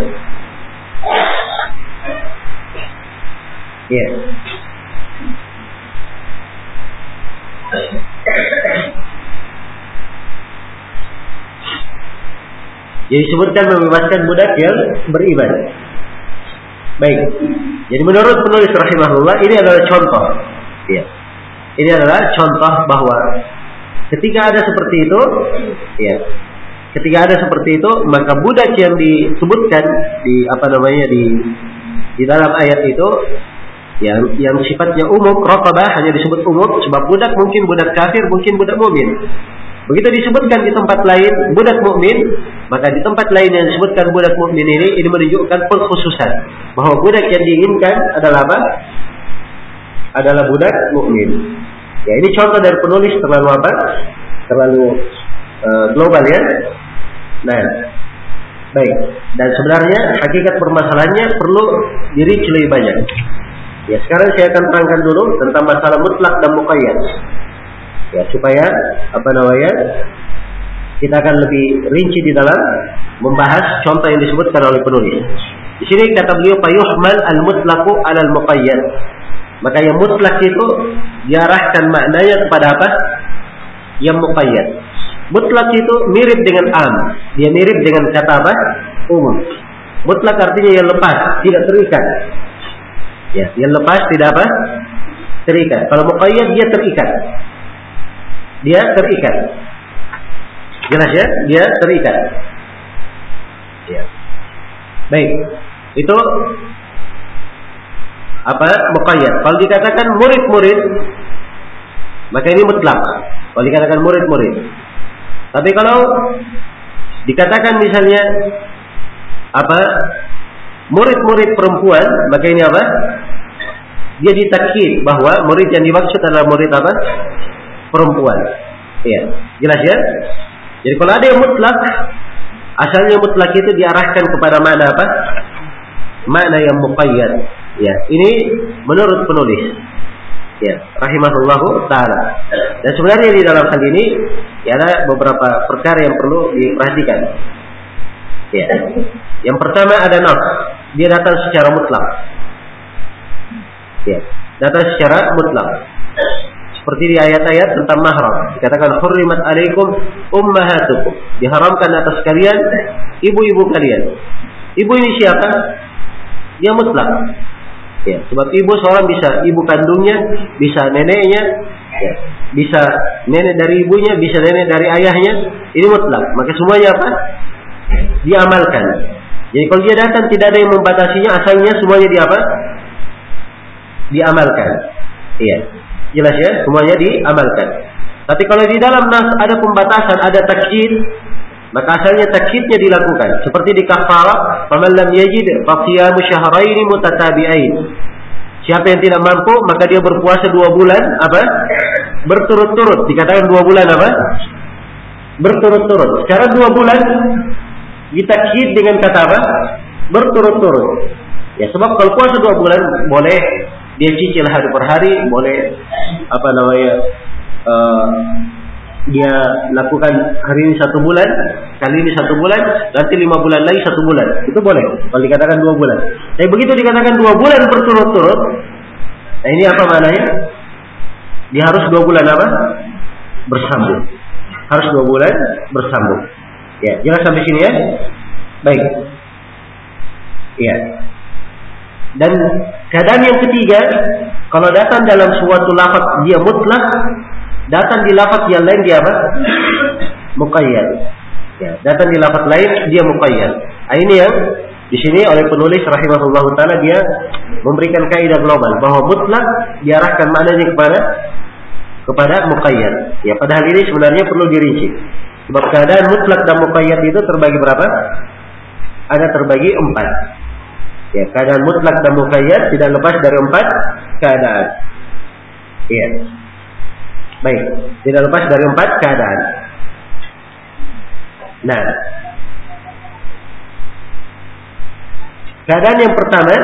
S1: Ya. Jadi disebutkan membebaskan budak yang beriman. Baik. Jadi menurut penulis rahimahullah ini adalah contoh. Ya. Ini adalah contoh bahwa ketika ada seperti itu, ya. Ketika ada seperti itu, maka budak yang disebutkan di apa namanya di di dalam ayat itu yang yang sifatnya umum, raqabah hanya disebut umum sebab budak mungkin budak kafir, mungkin budak mukmin. Begitu disebutkan di tempat lain budak mukmin, maka di tempat lain yang disebutkan budak mukmin ini ini menunjukkan pengkhususan bahwa budak yang diinginkan adalah apa? Adalah budak mukmin. Ya, ini contoh dari penulis terlalu apa? Terlalu uh, global ya. Nah, baik. Dan sebenarnya hakikat permasalahannya perlu dirinci lebih banyak. Ya, sekarang saya akan terangkan dulu tentang masalah mutlak dan muqayyad. Ya, supaya apa namanya? kita akan lebih rinci di dalam membahas contoh yang disebutkan oleh penulis. Di sini kata beliau fayuhmal al-mutlaqu 'ala al-muqayyad. Maka yang mutlak itu diarahkan maknanya kepada apa? Yang muqayyad. Mutlak itu mirip dengan am. Dia mirip dengan kata apa? Umum. Mutlak artinya yang lepas, tidak terikat. Ya, yang lepas tidak apa? Terikat. Kalau muqayyad dia terikat. Dia terikat. Jelas ya? Dia terikat. Ya. Baik. Itu apa? Muqayyad. Kalau dikatakan murid-murid, maka ini mutlak. Kalau dikatakan murid-murid. Tapi kalau dikatakan misalnya apa? Murid-murid perempuan, maka ini apa? Dia ditakkid bahwa murid yang dimaksud adalah murid apa? Perempuan. Iya, jelas ya? Jadi kalau ada yang mutlak, asalnya mutlak itu diarahkan kepada mana apa? Makna yang muqayyad. Ya, ini menurut penulis. Ya, rahimahullahu taala. Dan sebenarnya di dalam hal ini ya ada beberapa perkara yang perlu diperhatikan. Ya. Yang pertama ada nas. Dia datang secara mutlak. Ya, datang secara mutlak. Seperti di ayat-ayat tentang mahram, dikatakan hurrimat alaikum ummahatukum. Diharamkan atas kalian ibu-ibu kalian. Ibu ini siapa? Dia mutlak. Ya, sebab ibu seorang bisa ibu kandungnya, bisa neneknya, ya, bisa nenek dari ibunya, bisa nenek dari ayahnya. Ini mutlak. Maka semuanya apa? Diamalkan. Jadi kalau dia datang tidak ada yang membatasinya, asalnya semuanya di apa? Diamalkan. Iya. Jelas ya, semuanya diamalkan. Tapi kalau di dalam nas ada pembatasan, ada takyid, maka asalnya takyidnya dilakukan. Seperti di kafarah, faman lam yajid fa siyamu syahrayn mutatabi'ain. Siapa yang tidak mampu, maka dia berpuasa dua bulan apa? Berturut-turut. Dikatakan dua bulan apa? Berturut-turut. Sekarang dua bulan ditakyid dengan kata apa? Berturut-turut. Ya, sebab kalau puasa dua bulan boleh dia cicil hari per hari, boleh apa namanya uh, dia lakukan hari ini satu bulan, kali ini satu bulan, nanti lima bulan lagi satu bulan, itu boleh kalau dikatakan dua bulan. Tapi begitu dikatakan dua bulan berturut-turut, nah ini apa maknanya? Dia harus dua bulan apa? Bersambung, harus dua bulan bersambung. Ya, jelas sampai sini ya. Baik. Ya. Dan keadaan yang ketiga, kalau datang dalam suatu lafaz dia mutlak, datang di lafaz yang lain dia apa? Muqayyad. Ya, datang di lafaz lain dia muqayyad. Nah, ini yang di sini oleh penulis rahimahullahu taala dia memberikan kaidah global bahwa mutlak diarahkan maknanya kepada kepada muqayyad. Ya, padahal ini sebenarnya perlu dirinci. Sebab keadaan mutlak dan muqayyad itu terbagi berapa? Ada terbagi empat. Ya, keadaan mutlak dan muqayyad tidak lepas dari empat keadaan. Iya. Baik, tidak lepas dari empat keadaan. Nah, keadaan yang pertama,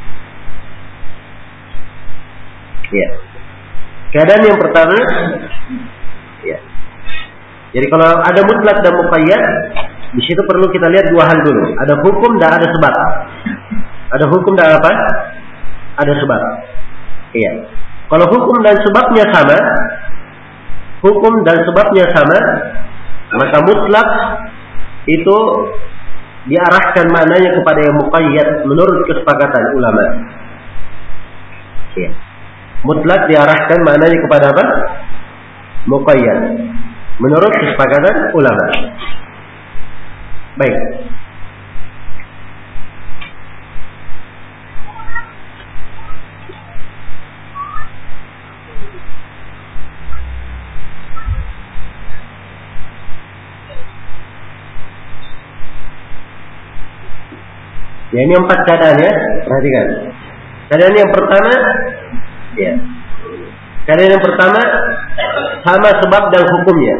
S1: ya. Keadaan yang pertama, ya. Jadi kalau ada mutlak dan muqayyad, di situ perlu kita lihat dua hal dulu. Ada hukum dan ada sebab. Ada hukum dan apa? Ada sebab. Iya. Kalau hukum dan sebabnya sama, hukum dan sebabnya sama, maka mutlak itu diarahkan maknanya kepada yang muqayyad menurut kesepakatan ulama. Iya. Mutlak diarahkan maknanya kepada apa? Muqayyad menurut kesepakatan ulama. Baik. Ya, ini empat keadaan ya, perhatikan. Keadaan yang pertama, ya. Keadaan yang pertama sama sebab dan hukumnya.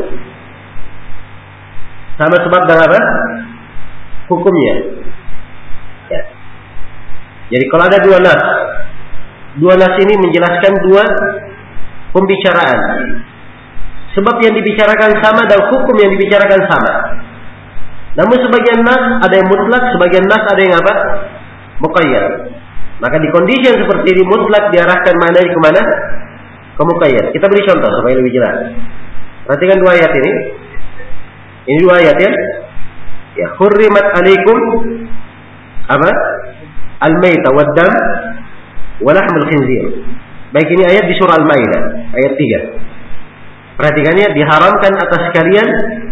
S1: Sama sebab dan apa? Hukumnya. Ya. Jadi kalau ada dua nas, dua nas ini menjelaskan dua pembicaraan. sebab yang dibicarakan sama dan hukum yang dibicarakan sama. Namun sebagian nas ada yang mutlak, sebagian nas ada yang apa? Muqayyad. Maka di kondisi yang seperti ini mutlak diarahkan maknanya kemana? Ke muqayyad. Kita beri contoh supaya lebih jelas. Perhatikan dua ayat ini. Ini dua ayat ya. Ya, hurrimat alaikum apa? Al-maita wad-dam wa lahmul khinzir. Baik, ini ayat di surah Al-Maidah ayat tiga. Perhatikannya, diharamkan atas kalian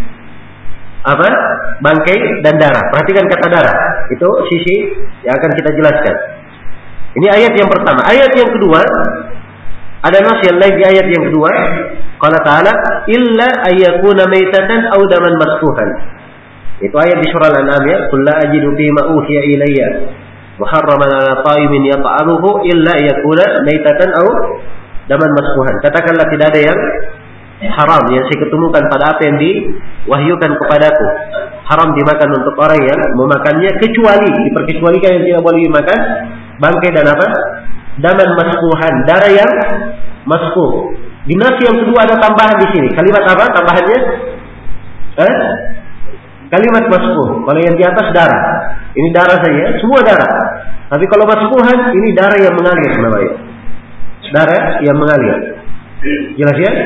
S1: apa? Bangkai dan darah. Perhatikan kata darah. Itu sisi yang akan kita jelaskan. Ini ayat yang pertama. Ayat yang kedua, ada nas yang lain di ayat yang kedua. Qala ta'ala illa ayyakuna maitatan aw daman masfuhan. Itu ayat di surah Al-An'am ya. Qul la ajidu fi ma uhiya ilayya muharraman 'ala ta'imin yata'amuhu illa ayyakuna maitatan aw daman masfuhan. Katakanlah tidak ada yang haram yang saya ketemukan pada apa yang diwahyukan kepadaku. Haram dimakan untuk orang yang memakannya, kecuali diperkecualikan yang tidak boleh dimakan bangkai dan apa? Daman masfuhan, darah yang masfuh. Di nas yang kedua ada tambahan di sini. Kalimat apa tambahannya? Eh? Kalimat masfuh. Kalau yang di atas darah, ini darah saja, semua darah. Tapi kalau masfuhan, ini darah yang mengalir namanya. Darah yang mengalir. Jelas ya?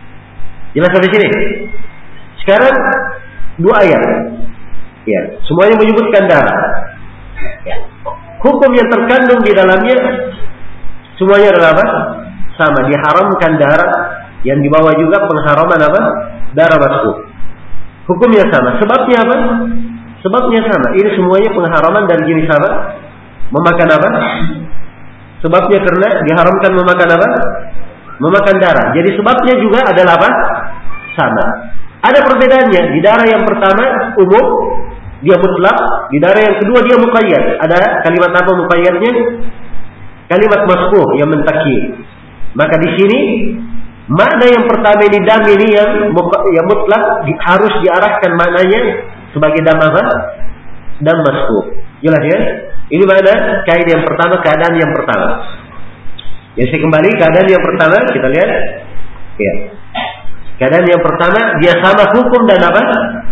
S1: Jelas sampai sini. Sekarang dua ayat. Ya, semuanya menyebutkan darah. Ya. Hukum yang terkandung di dalamnya semuanya adalah apa? Sama, diharamkan darah, yang dibawa juga pengharaman apa? Darah masfuh. Hukumnya sama. Sebabnya apa? Sebabnya sama. Ini semuanya pengharaman dari jenis apa? Memakan apa? Sebabnya karena diharamkan memakan apa? Memakan darah. Jadi sebabnya juga adalah apa? Sama. Ada perbedaannya. Di darah yang pertama umum, dia mutlak. Di darah yang kedua dia muqayyad. Ada kalimat apa muqayyadnya? Kalimat masfuh yang mentakyi. Maka di sini makna yang pertama ini dam ini yang yang mutlak di, harus diarahkan maknanya sebagai dam apa? Dam masfuh. Jelas ya? Ini makna kaidah yang pertama, keadaan yang pertama. Jadi saya kembali keadaan yang pertama, kita lihat. Ya. Keadaan yang pertama dia sama hukum dan apa?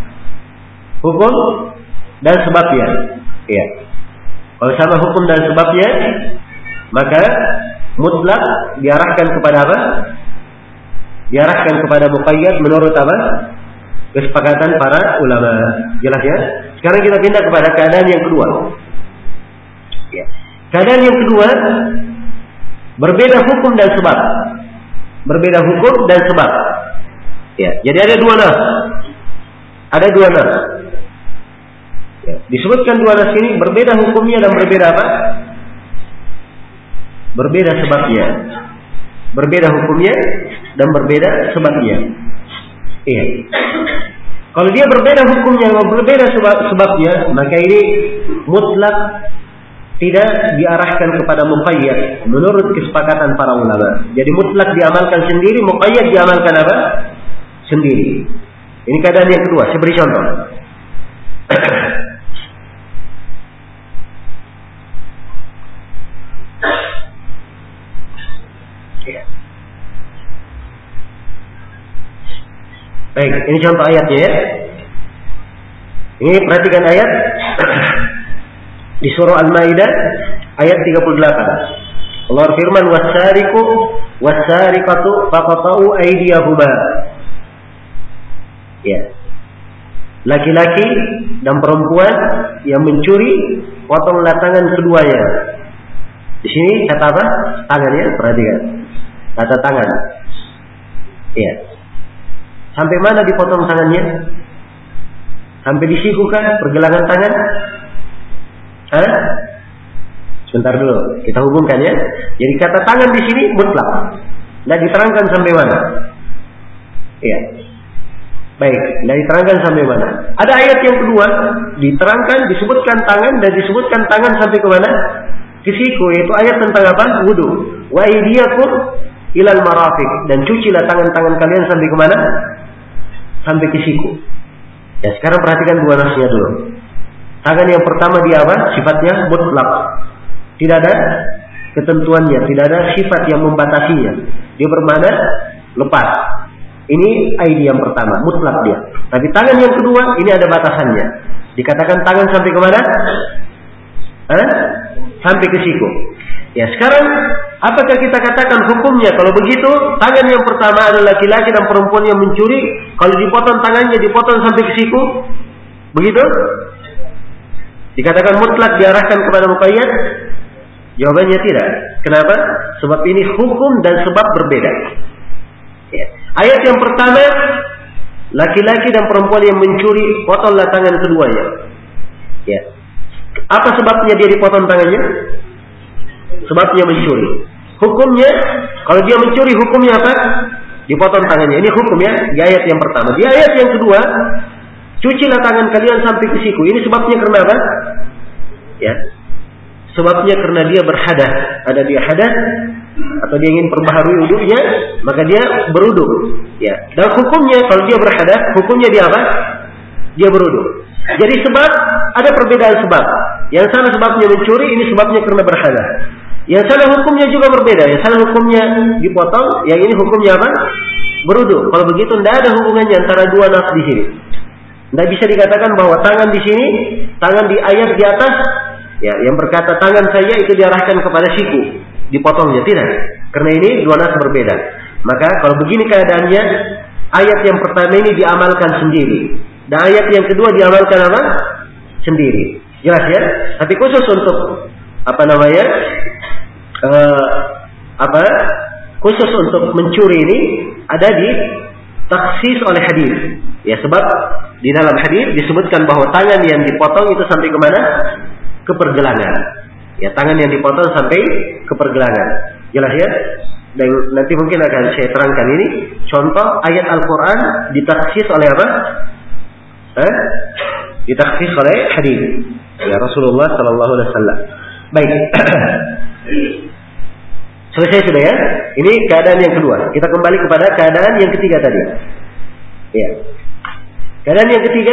S1: Hukum dan sebabnya. Ya. Kalau sama hukum dan sebabnya, maka mutlak diarahkan kepada apa? Diarahkan kepada muqayyad menurut apa? Kesepakatan para ulama. Jelas ya? Sekarang kita pindah kepada keadaan yang kedua. Ya. Keadaan yang kedua berbeda hukum dan sebab. Berbeda hukum dan sebab. Ya, jadi ada dua nas. Ada dua nas. Ya, disebutkan dua nas ini berbeda hukumnya dan berbeda apa? Berbeda sebabnya. Berbeda hukumnya dan berbeda sebabnya. Iya. Kalau dia berbeda hukumnya dan berbeda sebab sebabnya, maka ini mutlak tidak diarahkan kepada muqayyad menurut kesepakatan para ulama. Jadi mutlak diamalkan sendiri, muqayyad diamalkan apa? Sendiri. Ini keadaan yang kedua. Saya beri contoh. Baik, ini contoh ayatnya ya. Ini perhatikan ayat di surah Al-Maidah ayat tiga puluh delapan. Allah firman was-sariqu was-sariqatu faqata'u aydiyahuma. Ya. Laki-laki dan perempuan yang mencuri, potonglah tangan keduanya. Di sini kata apa? Tangan ya, perhatikan. Kata tangan. Ya. Sampai mana dipotong tangannya? Sampai di siku kan pergelangan tangan? Hah? Sebentar dulu, kita hubungkan ya. Jadi kata tangan di sini mutlak. Tidak diterangkan sampai mana. Iya. Baik, tidak diterangkan sampai mana. Ada ayat yang kedua, diterangkan, disebutkan tangan dan disebutkan tangan sampai ke mana? Ke siku, yaitu ayat tentang apa? Wudu. Wa aydiyakum ilal marafiq, dan cucilah tangan-tangan kalian sampai ke mana? Sampai ke siku. Ya, sekarang perhatikan dua nasnya dulu. Tangan yang pertama dia apa? Sifatnya mutlak. Tidak ada ketentuannya, tidak ada sifat yang membatasinya. Dia bermakna lepas. Ini aidi yang pertama, mutlak dia. Tapi tangan yang kedua, ini ada batasannya. Dikatakan tangan sampai kemana? Hah? Sampai ke siku. Ya, sekarang apakah kita katakan hukumnya kalau begitu? Tangan yang pertama adalah laki-laki dan perempuan yang mencuri. Kalau dipotong tangannya, dipotong sampai ke siku. Begitu? Dikatakan mutlak diarahkan kepada muqayyad? Jawabannya tidak. Kenapa? Sebab ini hukum dan sebab berbeda. Ya. Ayat yang pertama, laki-laki dan perempuan yang mencuri, potonglah tangan keduanya. Ya. Apa sebabnya dia dipotong tangannya? Sebabnya mencuri. Hukumnya, kalau dia mencuri hukumnya apa? Dipotong tangannya. Ini hukumnya di ayat yang pertama. Di ayat yang kedua, cucilah tangan kalian sampai ke siku. Ini sebabnya karena apa? Ya. Sebabnya karena dia berhadas. Ada dia hadas atau dia ingin perbaharui wudunya, maka dia berudu. Ya. Dan hukumnya kalau dia berhadas, hukumnya dia apa? Dia berudu. Jadi sebab ada perbedaan sebab. Yang sana sebabnya mencuri, ini sebabnya karena berhadas. Yang sana hukumnya juga berbeda. Yang sana hukumnya dipotong, yang ini hukumnya apa? Berudu. Kalau begitu tidak ada hubungannya antara dua nas di sini. Tidak bisa dikatakan bahwa tangan di sini, tangan di ayat di atas, ya, yang berkata tangan saya itu diarahkan kepada siku, dipotongnya, tidak. Karena ini dua nas berbeda. Maka kalau begini keadaannya, ayat yang pertama ini diamalkan sendiri, dan ayat yang kedua diamalkan apa? Sendiri. Jelas ya? Tapi khusus untuk apa namanya? Uh, apa? Khusus untuk mencuri ini ada di taksis oleh hadis. Ya, sebab di dalam hadis disebutkan bahwa tangan yang dipotong itu sampai ke mana? Ke pergelangan. Ya, tangan yang dipotong sampai ke pergelangan. Jelas ya? Dan nanti mungkin akan saya terangkan ini contoh ayat Al-Quran ditaksis oleh apa? Eh? Ditaksis oleh hadis. Ya, Rasulullah Sallallahu Alaihi Wasallam. Baik. Selesai sudah ya? Ini keadaan yang kedua. Kita kembali kepada keadaan yang ketiga tadi. Ya. Keadaan yang ketiga,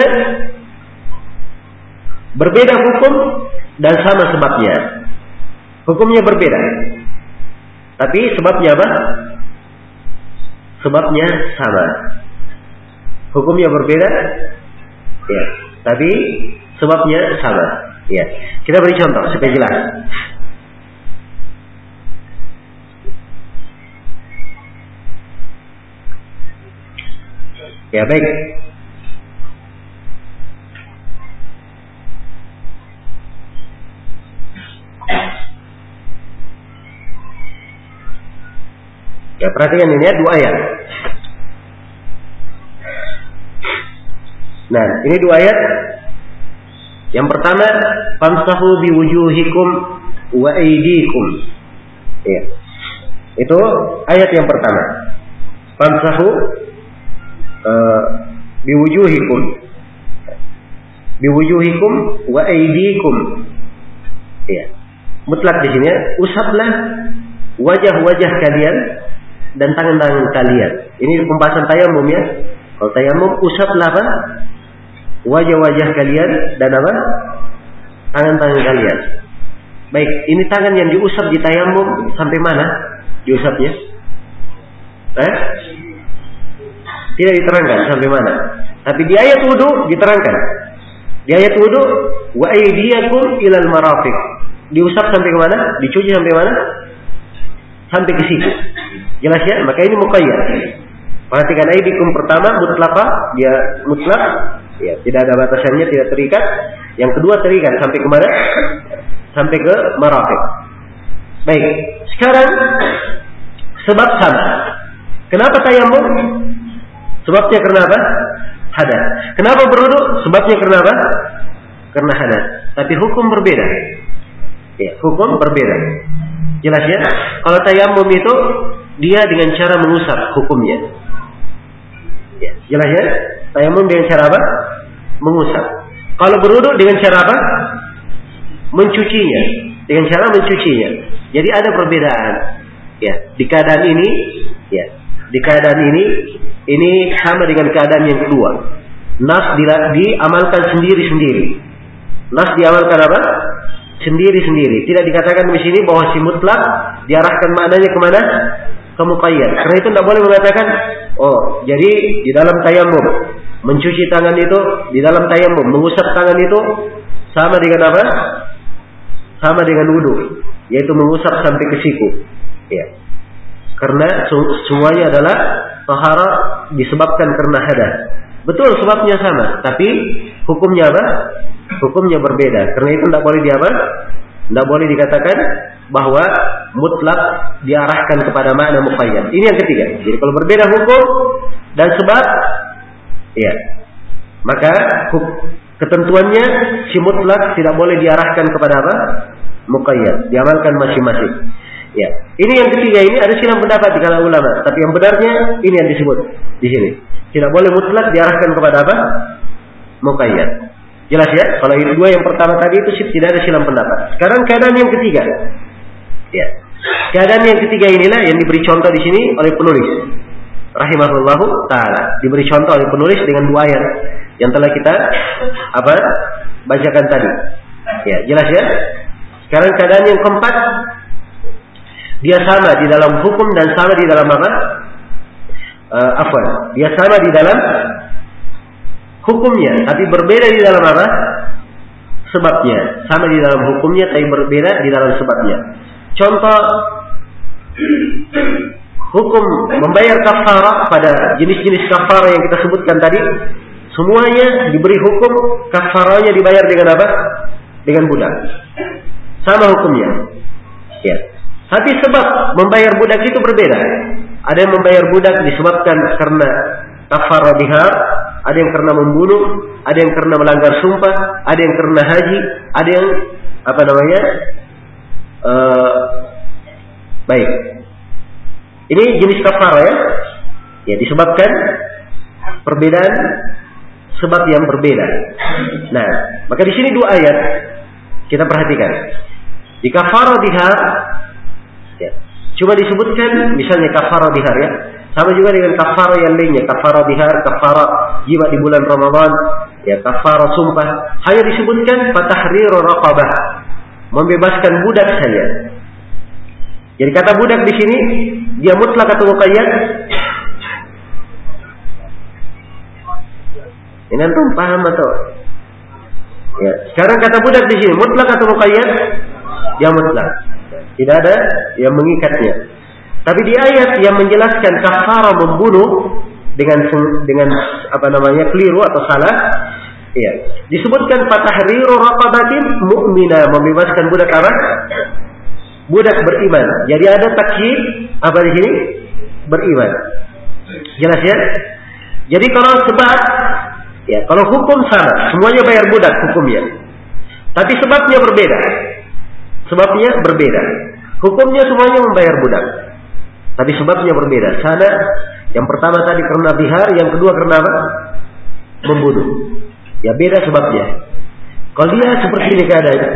S1: berbeda hukum dan sama sebabnya. Hukumnya berbeda, tapi sebabnya apa? Sebabnya sama. Hukumnya berbeda, ya, tapi sebabnya sama. Ya. Kita beri contoh supaya jelas. Ya, baik. Ya, perhatikan ini ya, dua ayat. Nah, ini dua ayat. Yang pertama, famsahu biwujuhikum wa aydikum. Ya. Itu ayat yang pertama. Famsahu uh, biwujuhikum. Biwujuhikum wa aydikum. Ya. Mutlak di sini ya, usaplah wajah-wajah kalian dan tangan-tangan kalian. Ini pembahasan tayamum ya. Kalau tayamum usaplah apa? Wajah-wajah kalian dan apa? Tangan-tangan kalian. Baik, ini tangan yang diusap di tayamum sampai mana diusapnya? Eh? Tidak diterangkan sampai mana. Tapi di ayat wudu diterangkan. Di ayat wudu wa aydiyakum ilal marafiq. Diusap sampai ke mana? Dicuci sampai mana? Sampai ke siku. Jelas ya? Maka ini muqayyad. Perhatikan aidikum pertama mutlaqah, dia mutlak, ya, tidak ada batasannya, tidak terikat. Yang kedua terikat sampai ke mana? Sampai ke marafiq. Baik. Sekarang sebab sama. Kenapa tayamum? Sebabnya karena apa? Hadas. Kenapa berwudu? Sebabnya karena apa? Karena hadas. Tapi hukum berbeda. Ya, hukum berbeda. Jelas ya? Kalau tayamum itu dia dengan cara mengusap hukumnya. Ya, jelas ya? Tayamum dengan cara apa? Mengusap. Kalau berwudu dengan cara apa? Mencucinya. Dengan cara mencucinya. Jadi ada perbedaan. Ya, di keadaan ini, ya, di keadaan ini, ini sama dengan keadaan yang kedua. Nas diamalkan sendiri-sendiri. Nas diamalkan apa? Sendiri-sendiri. Tidak dikatakan di sini bahwa si mutlak diarahkan maknanya kemana? Ke muqayyad. Karena itu tidak boleh mengatakan Oh, jadi di dalam tayamum mencuci tangan itu, di dalam tayamum mengusap tangan itu sama dengan apa? Sama dengan wudu, yaitu mengusap sampai ke siku. Ya. Karena semuanya adalah taharah disebabkan karena hadas. Betul sebabnya sama, tapi hukumnya apa? Hukumnya berbeda. Karena itu tidak boleh di apa? Tidak boleh dikatakan bahwa mutlak diarahkan kepada makna muqayyad. Ini yang ketiga. Jadi kalau berbeda hukum dan sebab, ya, maka ketentuannya si mutlak tidak boleh diarahkan kepada apa? Muqayyad. Diamalkan masing-masing. Ya, ini yang ketiga, ini ada silang pendapat di kalangan ulama, tapi yang benarnya ini yang disebut di sini. Tidak boleh mutlak diarahkan kepada apa? Muqayyad. Jelas ya? Kalau itu dua yang pertama tadi itu tidak ada silang pendapat. Sekarang keadaan yang ketiga. Ya. Keadaan yang ketiga inilah yang diberi contoh di sini oleh penulis rahimahullahu taala. Diberi contoh oleh penulis dengan dua ayat yang telah kita apa? Bacakan tadi. Ya, jelas ya? Sekarang keadaan yang keempat, dia sama di dalam hukum dan sama di dalam apa? Uh, afwan. Dia sama di dalam hukumnya, tapi berbeda di dalam apa? Sebabnya. Sama di dalam hukumnya, tapi berbeda di dalam sebabnya. Contoh, hukum membayar kafarah pada jenis-jenis kafarah yang kita sebutkan tadi, semuanya diberi hukum kafarahnya dibayar dengan apa? Dengan budak. Sama hukumnya. Ya. Tapi sebab membayar budak itu berbeda. Ada yang membayar budak disebabkan karena kafarah bihar, ada yang karena membunuh, ada yang karena melanggar sumpah, ada yang karena haji, ada yang apa namanya? Uh, baik. Ini jenis kafarah ya. Ya, disebabkan perbedaan sebab yang berbeda. Nah, maka di sini dua ayat kita perhatikan. Di kafarah dihar, ya, cuma disebutkan misalnya kafarah dihar ya. Sama juga dengan kafarah yang lainnya, kafarah dihar, kafarah jiwa di bulan Ramadan, ya, kafarah sumpah. Hanya disebutkan fatahriru raqabah, membebaskan budak saja. Jadi kata budak di sini dia mutlak atau muqayyad? Ini antum paham atau? Ya, sekarang kata budak di sini mutlak atau muqayyad? Dia mutlak. Tidak ada yang mengikatnya. Tapi di ayat yang menjelaskan kafarah membunuh dengan dengan apa namanya keliru atau salah, ya, disebutkan fatahriru raqabatin mu'minah, membebaskan budak apa? Budak beriman. Jadi ada takyid apa di sini? Beriman. Jelas ya? Jadi kalau sebab, ya, kalau hukum sama, semuanya bayar budak hukumnya. Tapi sebabnya berbeda. Sebabnya berbeda. Hukumnya semuanya membayar budak. Tapi sebabnya berbeda. Sana yang pertama tadi karena bihar, yang kedua karena apa? Membunuh. Ya beda sebabnya. Kalau dia seperti ini keadaannya,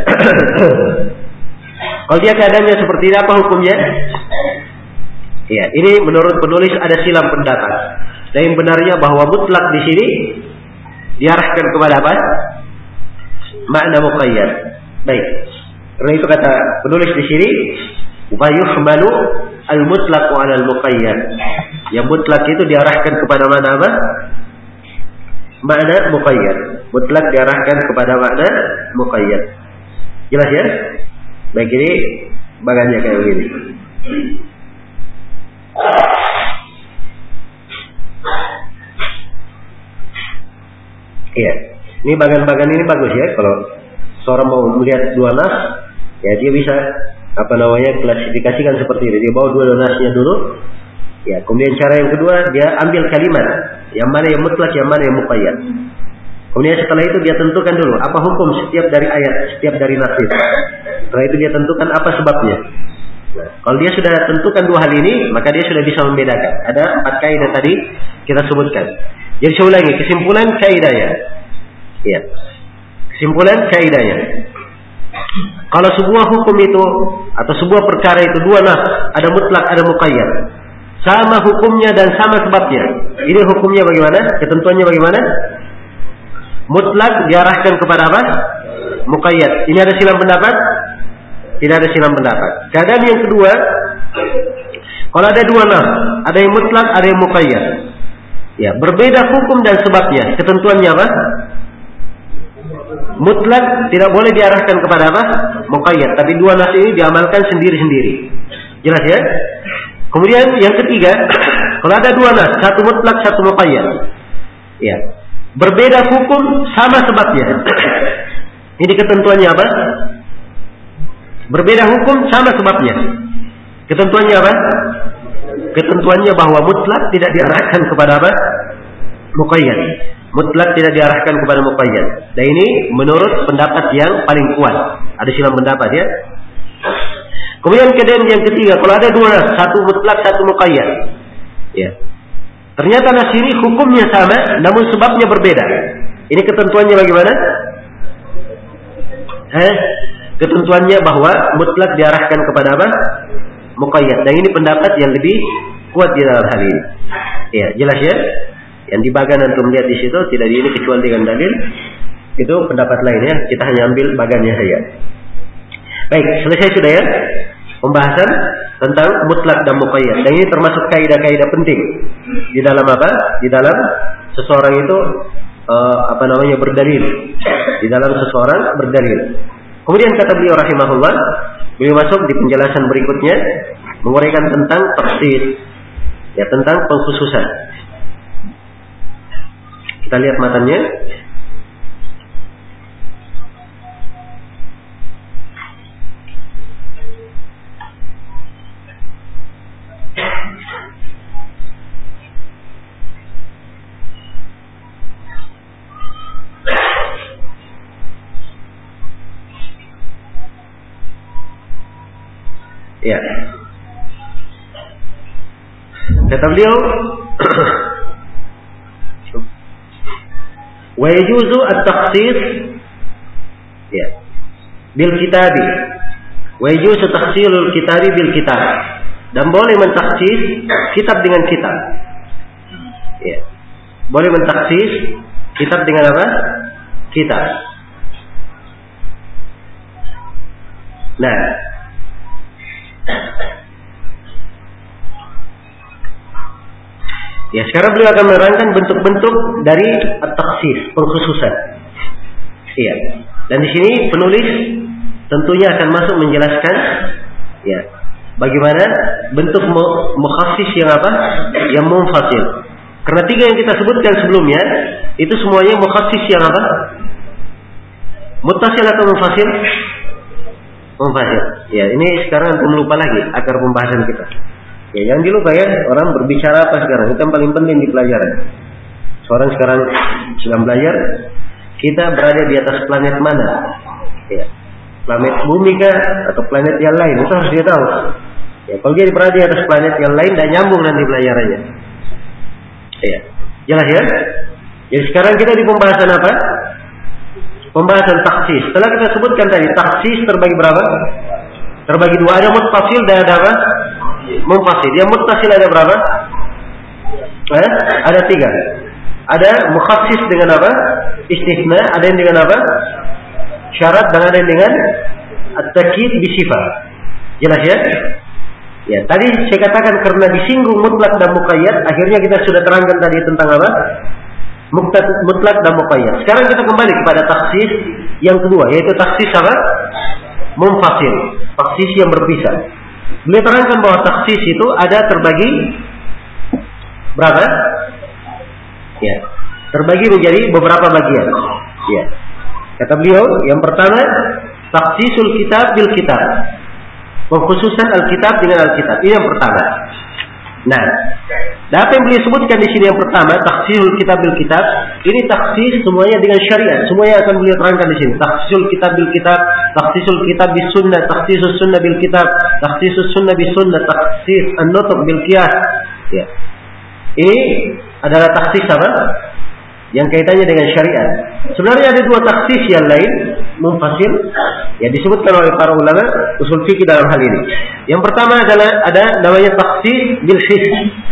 S1: kalau dia keadaannya seperti ini, apa hukumnya? Ya, ini menurut penulis ada silang pendapat. Dan yang benarnya bahwa mutlak di sini diarahkan kepada apa? Makna muqayyad. Baik. Karena itu kata penulis di sini, wa yuhmalu al-mutlaq 'ala al-muqayyad. Yang mutlak itu diarahkan kepada mana apa? Makna muqayyad. Mutlak diarahkan kepada makna muqayyad. Jelas ya? Baik, ini bagannya kayak begini. Iya. Ini bagan-bagan ini bagus ya. Kalau seorang mau melihat dua nas, ya dia bisa apa namanya klasifikasikan seperti ini. Dia bawa dua nasnya dulu. Ya, kemudian cara yang kedua dia ambil kalimat yang mana yang mutlak, yang mana yang muqayyad. Kemudian setelah itu dia tentukan dulu apa hukum setiap dari ayat, setiap dari nas itu. Setelah itu dia tentukan apa sebabnya. Nah, kalau dia sudah tentukan dua hal ini, maka dia sudah bisa membedakan. Ada empat kaidah tadi kita sebutkan. Jadi saya ulangi, kesimpulan kaidahnya. Ya. Kesimpulan kaidahnya. Kalau sebuah hukum itu atau sebuah perkara itu dua nas, ada mutlak, ada muqayyad. Sama hukumnya dan sama sebabnya. Ini hukumnya bagaimana? Ketentuannya bagaimana? Mutlak diarahkan kepada apa? Muqayyad. Ini ada silang pendapat? Tidak ada silang pendapat. Keadaan yang kedua, kalau ada dua nas, ada yang mutlak, ada yang muqayyad. Ya, berbeda hukum dan sebabnya. Ketentuannya apa? Mutlak tidak boleh diarahkan kepada apa? Muqayyad. Tapi dua nas ini diamalkan sendiri-sendiri. Jelas ya? Kemudian yang ketiga, kalau ada dua nas, satu mutlak, satu muqayyad. Ya. Berbeda hukum, sama sebabnya. Ini ketentuannya apa? Berbeda hukum, sama sebabnya. Ketentuannya apa? Ketentuannya bahwa mutlak tidak diarahkan kepada apa? Muqayyad. Mutlak tidak diarahkan kepada muqayyad. Dan ini menurut pendapat yang paling kuat. Ada silang pendapat ya. Kemudian kemudian yang ketiga, kalau ada dua nas, satu mutlak, satu muqayyad. Ya. Ternyata nas ini hukumnya sama, namun sebabnya berbeda. Ini ketentuannya bagaimana? Eh, ketentuannya bahwa mutlak diarahkan kepada apa? Muqayyad. Dan ini pendapat yang lebih kuat di dalam hal ini. Ya, jelas ya? Yang di bagan antum lihat di situ tidak di ini kecuali dengan dalil. Itu pendapat lain ya. Kita hanya ambil bagannya saja. Baik, selesai sudah ya pembahasan tentang mutlak dan muqayyad. Dan ini termasuk kaidah-kaidah penting di dalam apa? Di dalam seseorang itu uh, apa namanya berdalil. Di dalam seseorang berdalil. Kemudian kata beliau rahimahullah, beliau masuk di penjelasan berikutnya menguraikan tentang tafsir, ya tentang pengkhususan. Kita lihat matanya. Ya. Kata beliau, wa yajuzu at-takhsis ya bil kitabi. Wa yajuzu takhsilul kitabi bil kitab. Dan boleh mentakhsis kitab dengan kitab. Ya. Boleh mentakhsis kitab dengan apa? Kitab. Nah, ya, sekarang beliau akan menerangkan bentuk-bentuk dari at-takhsis, pengkhususan. Iya. Dan di sini penulis tentunya akan masuk menjelaskan ya, bagaimana bentuk mukhassis yang apa? Yang munfasil. Karena tiga yang kita sebutkan sebelumnya itu semuanya mukhassis yang apa? Muttasil atau munfasil? Munfasil. Ya, ini sekarang antum lupa lagi akar pembahasan kita. Ya, jangan dilupa ya, orang berbicara apa sekarang? Itu yang paling penting di pelajaran. Seorang sekarang sedang belajar, kita berada di atas planet mana? Ya, planet bumi kah? Atau planet yang lain? Itu harus dia tahu. Ya, kalau dia berada di atas planet yang lain, tidak nyambung nanti pelajarannya. Ya, jelas ya? Jadi sekarang kita di pembahasan apa? Pembahasan taksis. Setelah kita sebutkan tadi, taksis terbagi berapa? Terbagi dua. Ada muttasil dan ada apa? Munfasil. Yang muttasil ada berapa? Eh? Ada tiga. Ada mukhassis dengan apa? Istithna. Ada yang dengan apa? Syarat. Dan ada yang dengan at-takyid bisifat. Jelas ya? Ya, tadi saya katakan karena disinggung mutlak dan muqayyad, akhirnya kita sudah terangkan tadi tentang apa? Mutlak dan muqayyad. Sekarang kita kembali kepada taksis yang kedua, yaitu taksis apa? Munfasil. Taksis yang berpisah. Beliau terangkan bahwa taksis itu ada terbagi berapa? Ya, terbagi menjadi beberapa bagian. Ya. Kata beliau, yang pertama taksisul kitab bil kitab. Pengkhususan Alkitab dengan Alkitab. Ini yang pertama. Nah, dan apa yang beliau sebutkan di sini yang pertama, takhsisul kitab bil kitab, ini taksis semuanya dengan syariat. Semuanya akan beliau terangkan di sini. Takhsisul kitab bil kitab, takhsisul kitab bis sunnah, takhsisus sunnah bil kitab, takhsisus sunnah bis sunnah, takhsis an-nutq bil qiyas. Ya. Ini adalah taksis apa? Yang kaitannya dengan syariat. Sebenarnya ada dua taksis yang lain, munfasil, yang disebutkan oleh para ulama usul fikih dalam hal ini. Yang pertama adalah ada namanya taksis bil his.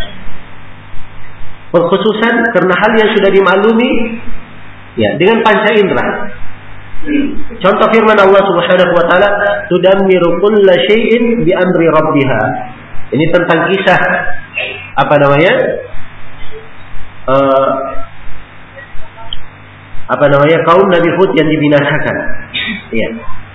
S1: Pengkhususan karena hal yang sudah dimaklumi ya dengan panca indera. Contoh firman Allah Subhanahu wa taala, "Tudammiru kulla syai'in bi amri rabbiha." Ini tentang kisah apa namanya? uh, apa namanya kaum Nabi Hud yang dibinasakan. Iya.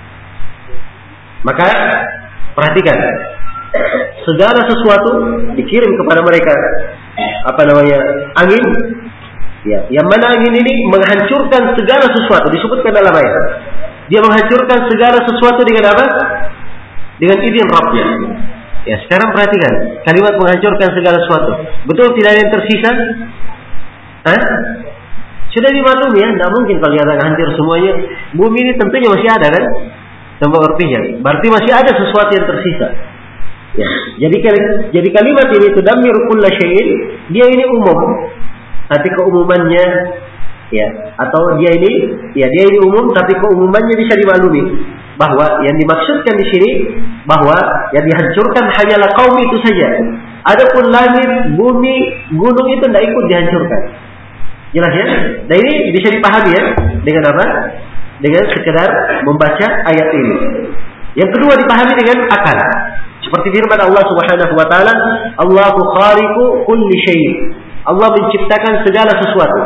S1: Maka perhatikan, segala sesuatu dikirim kepada mereka apa namanya angin. Ya, yang mana angin ini menghancurkan segala sesuatu, disebutkan dalam ayat. Dia menghancurkan segala sesuatu dengan apa? Dengan izin Rabbnya. Ya, sekarang perhatikan kalimat menghancurkan segala sesuatu. Betul tidak ada yang tersisa? Hah? Sudah dimaklumi ya, tidak mungkin kalau nyatakan hancur semuanya. Bumi ini tentunya masih ada kan? Tempat berpijak. Berarti masih ada sesuatu yang tersisa. Ya, jadi jadi kalimat ini tudammiru kulla syai'in, dia ini umum. Tapi keumumannya ya, atau dia ini ya dia ini umum tapi keumumannya bisa dimaklumi bahwa yang dimaksudkan di sini bahwa yang dihancurkan hanyalah kaum itu saja. Adapun langit, bumi, gunung itu tidak ikut dihancurkan. Jelas ya? Dan ini bisa dipahami ya dengan apa? Dengan sekedar membaca ayat ini. Yang kedua dipahami dengan akal. Seperti firman Allah Subhanahu wa taala, Allahu khaliqu kulli syai'. Allah menciptakan segala sesuatu.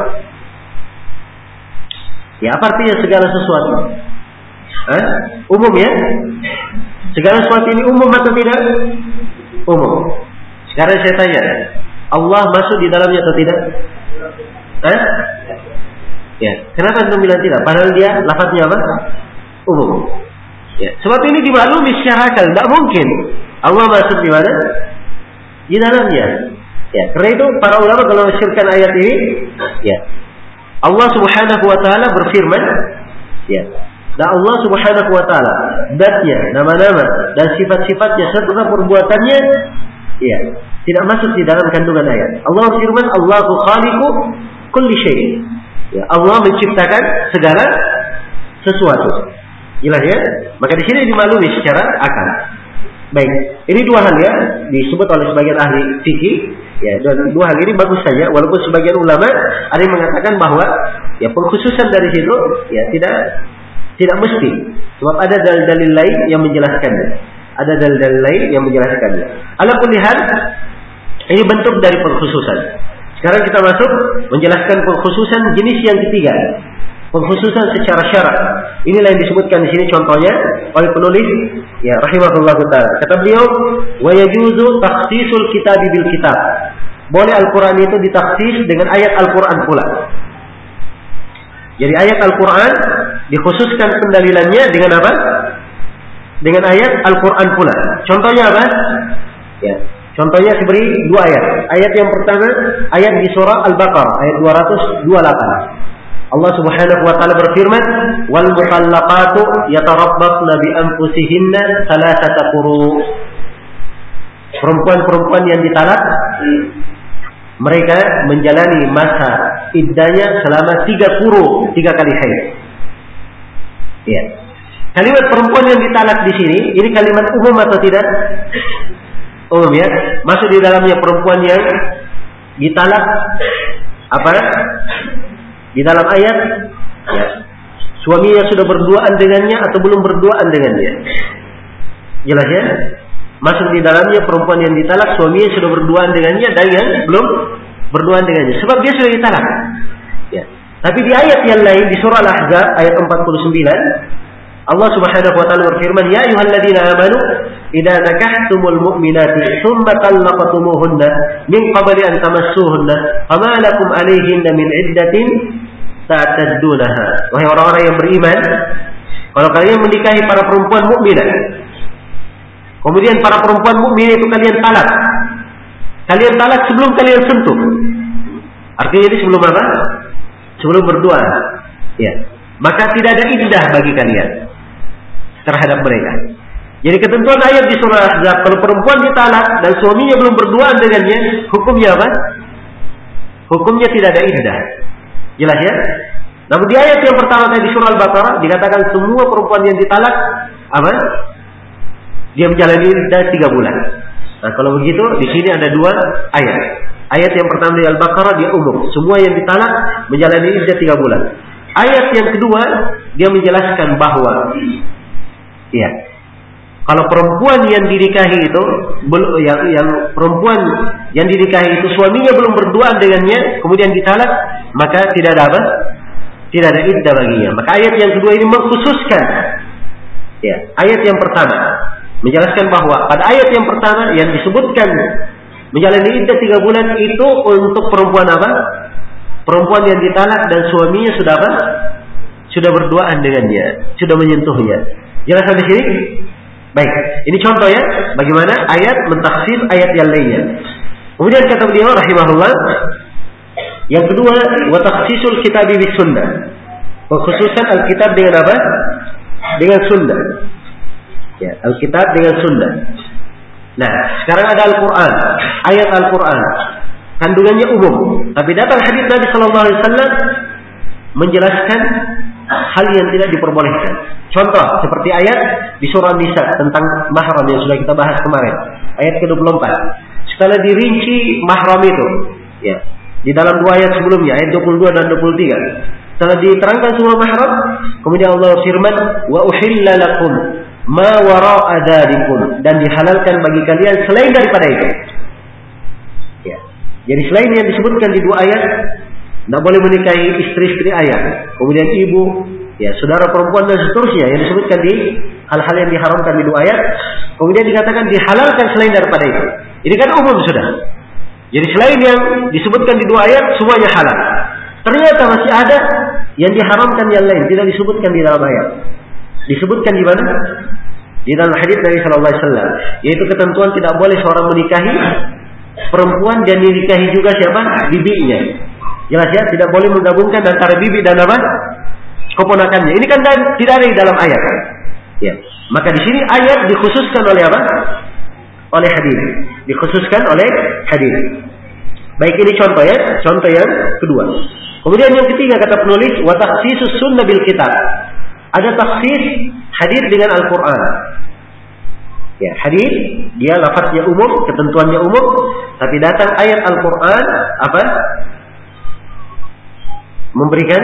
S1: Ya, apa artinya segala sesuatu? Hah? Umum ya? Segala sesuatu ini umum atau tidak? Umum. Sekarang saya tanya, Allah masuk di dalamnya atau tidak? Hah? Ya, kenapa antum bilang tidak? Padahal dia lafaznya apa? Umum. Ya, sebab ini dimaklumi secara akal, tidak mungkin Allah masuk di mana? Di dalamnya. Ya, karena itu para ulama kalau menafsirkan ayat ini, ya, Allah Subhanahu wa taala berfirman, ya, dan Allah Subhanahu wa taala zatnya, nama-nama dan sifat-sifatnya serta perbuatannya, ya, tidak masuk di dalam kandungan ayat. Allah berfirman, Allahu khaliqu kulli syai'. Ya, Allah menciptakan segala sesuatu. Jelas ya? Maka di sini dimaklumi secara akal. Baik, ini dua hal ya disebut oleh sebagian ahli fikih. Ya, dan dua hal ini bagus saja, walaupun sebagian ulama ada yang mengatakan bahwa ya pengkhususan dari situ ya tidak tidak mesti, sebab ada dalil-dalil lain yang menjelaskannya. Ada dalil-dalil lain yang menjelaskannya. Ala kulli hal, ini bentuk dari pengkhususan. Sekarang kita masuk menjelaskan pengkhususan jenis yang ketiga. Pengkhususan secara syarak. Inilah yang disebutkan di sini contohnya oleh penulis ya rahimahullah taala. Kata beliau, wa yajuzu takhsisul kitab bil kitab. Boleh Al-Qur'an itu ditakhsis dengan ayat Al-Qur'an pula. Jadi ayat Al-Qur'an dikhususkan pendalilannya dengan apa? Dengan ayat Al-Qur'an pula. Contohnya apa? Ya, contohnya seperti dua ayat. Ayat yang pertama, ayat di surah Al-Baqarah ayat dua ratus dua puluh delapan. Allah Subhanahu wa taala berfirman, "Wal mutallaqatu yatarabbasna bi anfusihinna thalathata quru." Perempuan-perempuan yang ditalak mereka menjalani masa iddahnya selama tiga quru, tiga kali haid. Ya. Kalimat perempuan yang ditalak di sini, ini kalimat umum atau tidak? Umum ya. Masuk di dalamnya perempuan yang ditalak apa? Di dalam ayat ya, suaminya sudah berduaan dengannya atau belum berduaan dengannya. Jelas ya? Masuk di dalamnya perempuan yang ditalak, suaminya sudah berduaan dengannya dan yang belum berduaan dengannya. Sebab dia sudah ditalak. Ya. Tapi di ayat yang lain di surah Al-Ahzab ayat empat puluh sembilan, Allah Subhanahu wa taala berfirman, "Ya ayyuhalladzina amanu idza nakahtumul mu'minati tsumma talaqtumuhunna min qabli an tamassuhunna fama lakum 'alayhinna min 'iddatin ta'taddunaha." Wahai orang-orang yang beriman, kalau kalian menikahi para perempuan mukminah, kemudian para perempuan mukminah itu kalian talak. Kalian talak sebelum kalian sentuh. Artinya ini sebelum apa? Sebelum berdoa. Ya. Maka tidak ada iddah bagi kalian terhadap mereka. Jadi ketentuan ayat di surah Al-Ahzab, kalau perempuan ditalak dan suaminya belum berduaan dengannya, hukumnya apa? Hukumnya tidak ada iddah. Jelas ya? Namun di ayat yang pertama tadi di surah Al-Baqarah dikatakan semua perempuan yang ditalak apa? Dia menjalani iddah tiga bulan. Nah, kalau begitu di sini ada dua ayat. Ayat yang pertama di Al-Baqarah dia umum, semua yang ditalak menjalani iddah tiga bulan. Ayat yang kedua dia menjelaskan bahwa ya, Kalau perempuan yang dinikahi itu, yang, yang perempuan yang dinikahi itu suaminya belum berduaan dengannya, kemudian ditalak, maka tidak ada apa? Tidak ada iddah baginya. Maka ayat yang kedua ini mengkhususkan, ya, ayat yang pertama menjelaskan bahwa pada ayat yang pertama yang disebutkan menjalani iddah tiga bulan itu untuk perempuan apa? Perempuan yang ditalak dan suaminya sudah apa? Sudah berduaan dengannya, sudah menyentuhnya. Jelas sampai sini? Baik, ini contoh ya, bagaimana ayat mentakhsis ayat yang lainnya. Kemudian kata beliau rahimahullah, yang kedua, wa takhsisul kitab bis sunnah. Pengkhususan Alkitab dengan apa? Dengan sunnah. Ya, Alkitab dengan sunnah. Nah, sekarang ada Al-Quran, ayat Al-Quran, kandungannya umum, tapi datang hadis Nabi Sallallahu Alaihi Wasallam menjelaskan hal yang tidak diperbolehkan. Contoh seperti ayat di surah Nisa tentang mahram yang sudah kita bahas kemarin, ayat ke dua puluh empat. Setelah dirinci mahram itu, ya, di dalam dua ayat sebelumnya, ayat dua puluh dua dan dua puluh tiga. Setelah diterangkan semua mahram, kemudian Allah firman, wa uhilla lakum ma wara'a dzalikum, dan dihalalkan bagi kalian selain daripada itu. Ya. Jadi selain yang disebutkan di dua ayat, tidak boleh menikahi istri-istri ayah, kemudian ibu, ya, saudara perempuan dan seterusnya yang disebutkan di hal-hal yang diharamkan di dua ayat, kemudian dikatakan dihalalkan selain daripada itu. Ini kan umum sudah. Jadi selain yang disebutkan di dua ayat semuanya halal. Ternyata masih ada yang diharamkan yang lain, tidak disebutkan di dalam ayat. Disebutkan di mana? Di dalam hadis Nabi Sallallahu Alaihi Wasallam, yaitu ketentuan tidak boleh seorang menikahi perempuan dan dinikahi juga siapa? Bibinya. Jelas ya, tidak boleh menggabungkan antara bibi dan apa? Keponakannya. Ini kan tidak ada di dalam ayat. Ya. Maka di sini ayat dikhususkan oleh apa? Oleh hadis. Dikhususkan oleh hadis. Baik, ini contoh ya, contoh yang kedua. Kemudian yang ketiga kata penulis, wa takhsisus sunnah bil kitab. Ada takhsis hadis dengan Al-Qur'an. Ya, hadis dia lafaznya umum, ketentuannya umum, tapi datang ayat Al-Qur'an apa? Memberikan,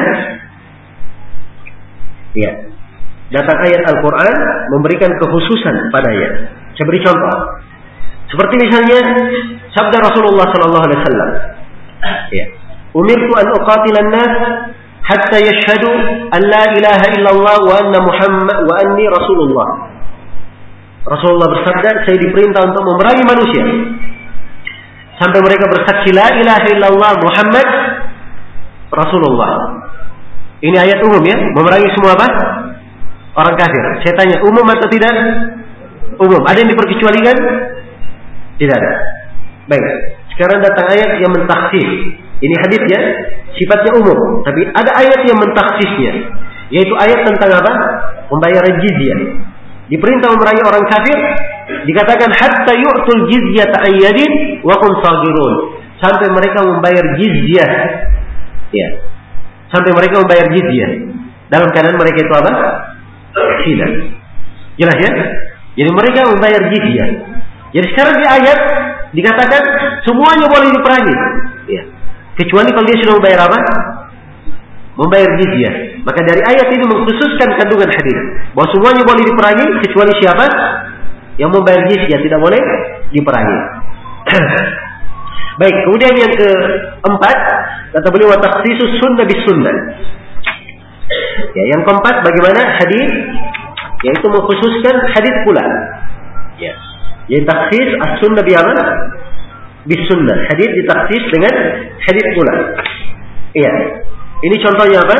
S1: ya, datang ayat Al-Quran memberikan kekhususan padanya. Saya beri contoh. Seperti misalnya sabda Rasulullah Sallallahu Alaihi Wasallam, ya, umirtu an uqatilan nas hatta yashhadu an la ilaha illallah wa anna Muhammad wa anni Rasulullah. Rasulullah bersabda, saya diperintah untuk memerangi manusia sampai mereka bersaksi la ilaha illallah Muhammad Rasulullah. Ini ayat umum ya, memerangi semua apa? Orang kafir. Saya tanya, umum atau tidak? Umum. Ada yang diperkecualikan? Tidak ada. Baik. Sekarang datang ayat yang mentakhsis. Ini hadisnya sifatnya umum, tapi ada ayat yang mentakhsisnya, yaitu ayat tentang apa? Pembayaran jizyah. Diperintah memerangi orang kafir, dikatakan hatta yu'tul jizyata an yadin wa hum saghirun. Sampai mereka membayar jizyah. Ya, sampai mereka membayar jizyah dalam keadaan mereka itu apa? Tidak. Jelas ya? Jadi mereka membayar jizyah. Jadi sekarang di ayat dikatakan semuanya boleh diperangi, ya, kecuali kalau dia sudah membayar apa? Membayar jizyah. Maka dari ayat ini mengkhususkan kandungan hadis bahwa semuanya boleh diperangi kecuali siapa? Yang membayar jizyah tidak boleh diperangi. Baik, kemudian yang keempat kata beliau wa takhsisus sunnah bis sunnah. Ya, yang keempat bagaimana hadis, yaitu mengkhususkan hadis pula. Ya. Yang takhsis as-sunnah bi apa? Bis sunnah. Hadis ditakhsis dengan hadis pula. Iya. Ini contohnya apa?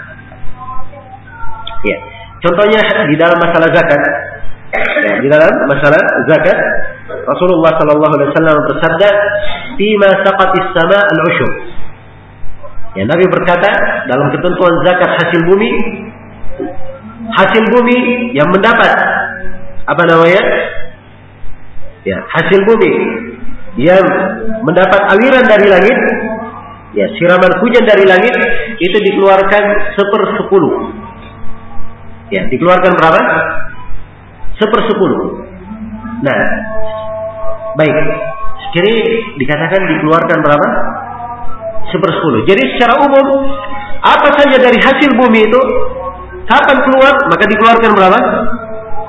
S1: Ya. Contohnya di dalam masalah zakat. Ya, di dalam masalah zakat Rasulullah sallallahu alaihi wasallam bersabda, "Fima saqatis sama al-ushur." Ya, Nabi berkata dalam ketentuan zakat hasil bumi, hasil bumi yang mendapat apa namanya? Ya, hasil bumi yang mendapat aliran dari langit, ya, siraman hujan dari langit itu dikeluarkan sepersepuluh. Ya, dikeluarkan berapa? Sepersepuluh. Nah, baik. Jadi dikatakan dikeluarkan berapa? Sepersepuluh. Jadi secara umum apa saja dari hasil bumi itu kapan keluar maka dikeluarkan berapa?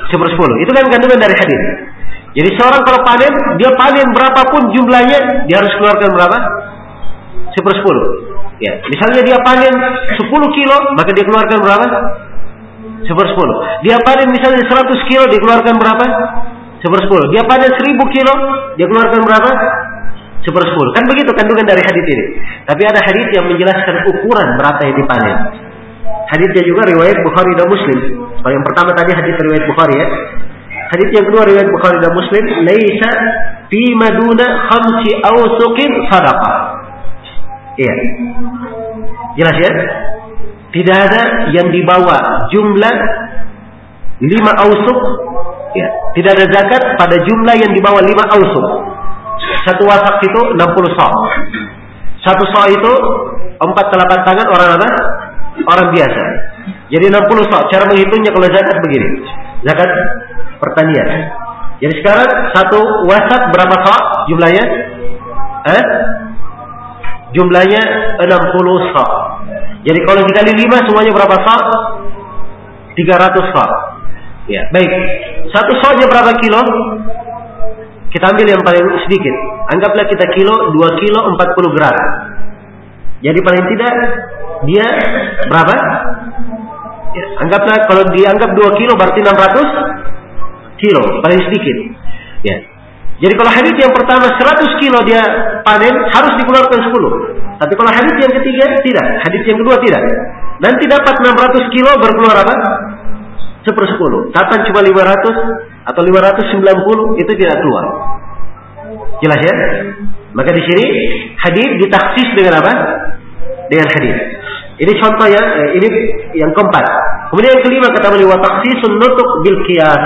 S1: sepersepuluh. Itu kan kandungan dari hadis. Jadi seorang kalau panen, dia panen berapapun jumlahnya, dia harus keluarkan berapa? Sepersepuluh. Ya, misalnya dia panen sepuluh kilo, maka dia keluarkan berapa? Sepersepuluh. Dia panen misalnya seratus kilo, dia keluarkan berapa? Sepersepuluh. Dia panen seribu kilo, dia keluarkan berapa? Sepersepuluh. Kan begitu kandungan dari hadis ini. Tapi ada hadis yang menjelaskan ukuran berapa yang dipanen. Hadisnya juga riwayat Bukhari dan Muslim. Kalau yang pertama tadi hadis riwayat Bukhari ya. Hadis yang kedua riwayat Bukhari dan Muslim, laisa fi maduna khamsi awsuqin sadaqah. Iya. Jelas ya? Tidak ada yang di bawah jumlah lima ausuk. Ya. Tidak ada zakat pada jumlah yang di bawah lima ausuk. Satu wasak itu enam puluh sa'. Satu sa' itu empat telapak tangan orang apa? Orang biasa. Jadi enam puluh sa'. Cara menghitungnya kalau zakat begini. Zakat pertanian. Jadi sekarang satu wasak berapa sa' jumlahnya? Eh? Jumlahnya enam puluh sa'. Jadi kalau dikali lima semuanya berapa sa'? tiga ratus sa'. Ya, baik. Satu sa'-nya berapa kilo? Kita ambil yang paling sedikit. Anggaplah kita kilo, dua kilo, empat puluh gram. Jadi paling tidak dia berapa? Ya, anggaplah kalau dianggap dua kilo berarti enam ratus kilo, paling sedikit. Ya. Jadi kalau hadis yang pertama seratus kilo dia panen, harus dikeluarkan sepuluh. Tapi kalau hadis yang ketiga tidak, hadis yang kedua tidak. Nanti dapat enam ratus kilo berkeluar apa? Sepersepuluh. Kapan cuma lima ratus atau lima ratus sembilan puluh itu tidak keluar. Jelas ya? Maka di sini hadis ditaksis dengan apa? Dengan hadis. Ini contoh yang eh, ini yang keempat. Kemudian yang kelima kata beliau taksisun nutuk bil qiyas.